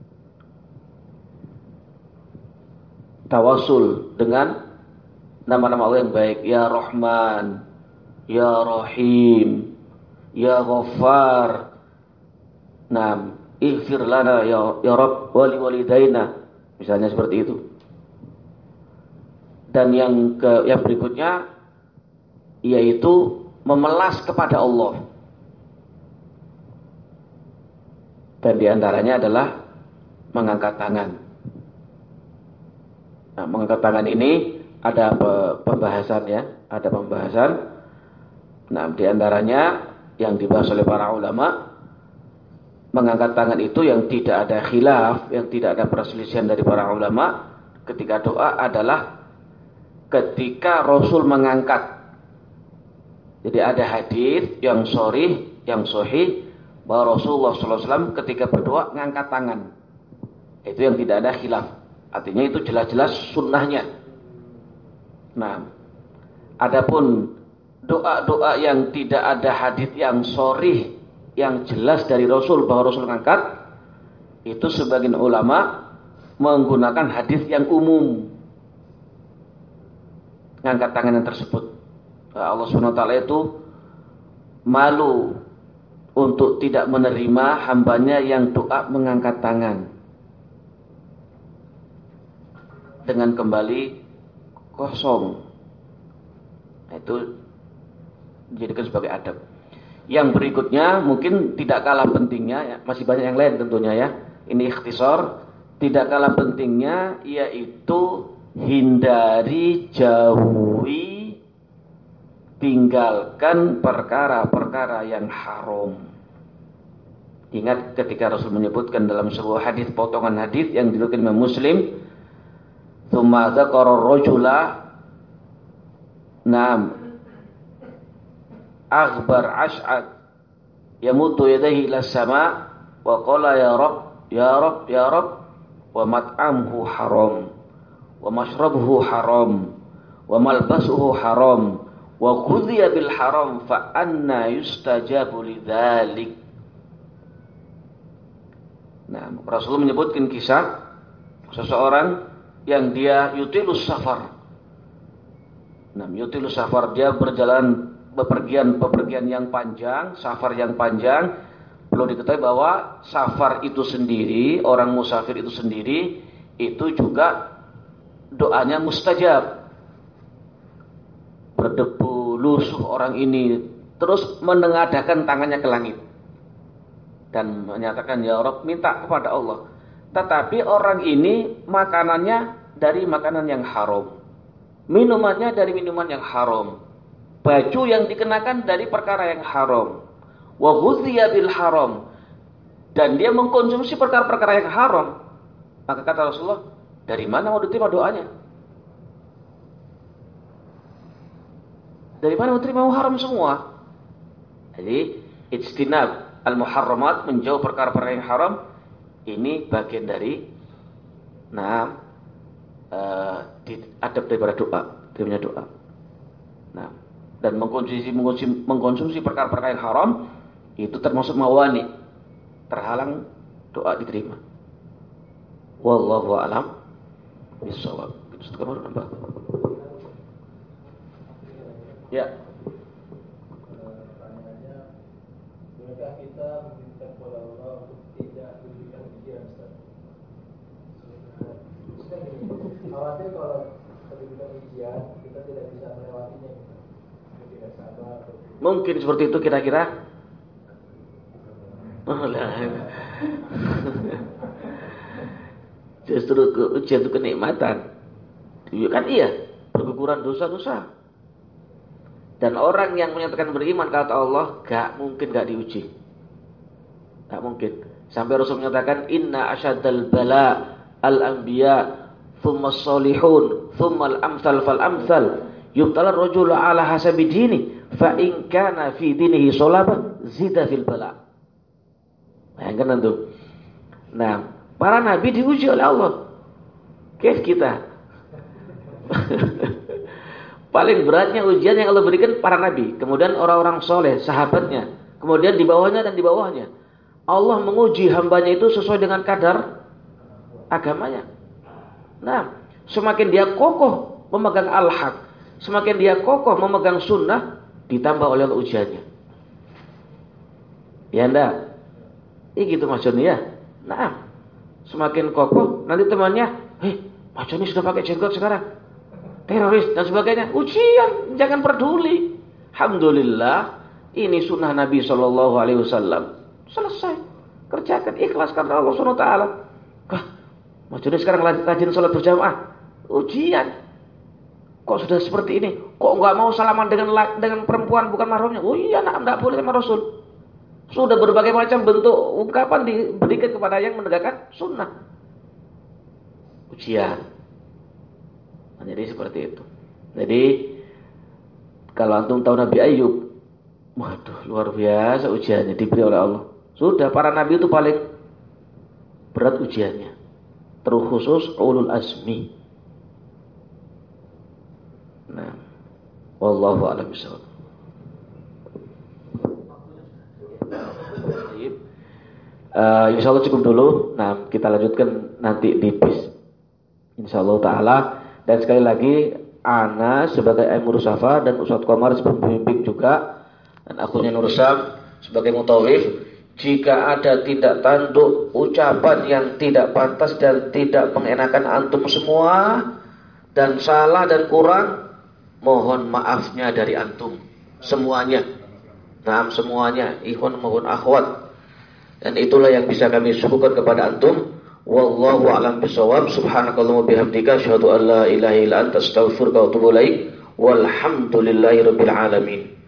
tawasul dengan nama-nama Allah yang baik. Ya Rahman, Ya Rahim, Ya Ghaffar. Naam, ighfir lana ya Rabb wali walidaina. Misalnya seperti itu. Dan yang berikutnya yaitu memelas kepada Allah. Dan di antaranya adalah mengangkat tangan. Nah, mengangkat tangan ini ada pembahasan ya, ada pembahasan. Nah, di antaranya yang dibahas oleh para ulama, mengangkat tangan itu yang tidak ada khilaf, yang tidak ada perselisihan dari para ulama ketika doa adalah ketika Rasul mengangkat. Jadi ada hadis yang sharih, yang sahih bahwa Rasulullah SAW ketika berdoa mengangkat tangan. Itu yang tidak ada khilaf. Artinya itu jelas-jelas sunnahnya. Nah, adapun doa-doa yang tidak ada hadis yang sharih, yang jelas dari Rasul bahwa Rasul mengangkat, itu sebagian ulama menggunakan hadis yang umum mengangkat tangan yang tersebut. Allah SWT itu malu untuk tidak menerima hambanya yang doa mengangkat tangan dengan kembali kosong. Itu dijadikan sebagai adab. Yang berikutnya mungkin tidak kalah pentingnya ya, masih banyak yang lain tentunya ya. Ini ikhtisar, tidak kalah pentingnya yaitu hindari, jauhi, tinggalkan perkara-perkara yang haram. Ingat ketika Rasul menyebutkan dalam sebuah hadis, potongan hadis yang diriwayatkan Imam Muslim, "Tsumma dzakara ar-rajula aghbar ash'ad yamuddu yadayhi ila as-sama' wa qala ya Rabb ya Rabb ya Rabb wa mat'amhu haram wa mashrabuhu haram wa malbasuhu haram wa qudhiya bil haram fa anna yustajabu lidzalik." Nah, Rasulullah menyebutkan kisah seseorang yang dia yutilus safar. Nah, yutilus safar, dia berjalan bepergian yang panjang, safar yang panjang. Perlu diketahui bahwa safar itu sendiri, orang musafir itu sendiri, itu juga doanya mustajab. Berdebu, lusuh orang ini, terus menengadahkan tangannya ke langit dan menyatakan, ya Rabb, minta kepada Allah. Tetapi orang ini makanannya dari makanan yang haram, minumannya dari minuman yang haram, baju yang dikenakan dari perkara yang haram, wa ghudhiya bil haram, dan dia mengkonsumsi perkara-perkara yang haram. Maka kata Rasulullah, dari mana mau diterima doanya? Dari mana mau diterima? Haram semua. Jadi ijtinab al-muharramat, menjauh perkara-perkara yang haram, ini bagian dari adab daripada doa, terimanya doa. Nah, dan mengkonsumsi perkara-perkara yang haram itu termasuk mawani, terhalang doa diterima. Wallahu a'lam bishawab. Itu baru nambah. Ya.
Pertanyaannya, bolehkah kita meminta kepada Allah untuk tidak diberikan ujian? Khawatir kalau diberikan ujian kita tidak bisa melewatinya, tidak sabar.
Mungkin seperti itu kira-kira. Justru ujian itu kenikmatan. Kan iya, berguguran dosa-dosa. Dan orang yang menyatakan beriman kata Allah, gak mungkin gak diuji. Gak mungkin. Sampai Rasul menyatakan, inna asyaddal bala al-anbiya thumma as-salihun thumma al-amthal fal-amthal yubtala ar-rajulu ala hasabi dini fa in kana fi dinihi salaba zida fil bala. Bayangkan itu. Nah, para nabi diuji oleh Allah. Kayak kita. Paling beratnya ujian yang Allah berikan para nabi, kemudian orang-orang soleh, sahabatnya, kemudian di bawahnya dan di bawahnya. Allah menguji hambanya itu sesuai dengan kadar agamanya. Nah, semakin dia kokoh memegang al-haq, semakin dia kokoh memegang sunnah, ditambah oleh Allah ujiannya. Ya enggak? Ini gitu Mas Joni ya. Nah, semakin kokoh, nanti temannya, Mas Joni sudah pakai jenggot sekarang, teroris dan sebagainya. Ujian, jangan peduli. Alhamdulillah, ini sunnah Nabi Shallallahu Alaihi Wasallam. Selesai, kerjakan, ikhlas karena Allah Subhanahu Wa Taala. Mas Joni sekarang rajin sholat berjamaah. Ujian. Kok sudah seperti ini? Kok nggak mau salaman dengan perempuan bukan mahramnya? Oh iya, nggak boleh sama Rasul. Sudah berbagai macam bentuk ungkapan diberikan kepada yang menegakkan sunnah. Ujian. Nah, jadi seperti itu. Jadi kalau antum tahu Nabi Ayub, waduh luar biasa ujiannya diberi oleh Allah. Sudah para nabi itu paling berat ujiannya. Terkhusus ulul azmi. Nah, wallahu a'lam bishawab. Insyaallah cukup dulu. Nah, kita lanjutkan nanti di bis. Insyaallah taala. Dan sekali lagi, ana sebagai Aimur Safa dan Ustadz Komar sebagai pembimbing juga, dan akunya Nur Syam sebagai mutawif. Jika ada tindak tanduk ucapan yang tidak pantas dan tidak mengenakan antum semua dan salah dan kurang, mohon maafnya dari antum semuanya. Nah, semuanya, ikhwan maupun akhwat. Dan itulah yang bisa kami suguhkan kepada antum. Wallahu a'lam bishawab. Subhanakallahumma bihamdika asyhadu an la ilaha illa anta astaghfiruka wa atubu ilaik. Walhamdulillahirabbil alamin.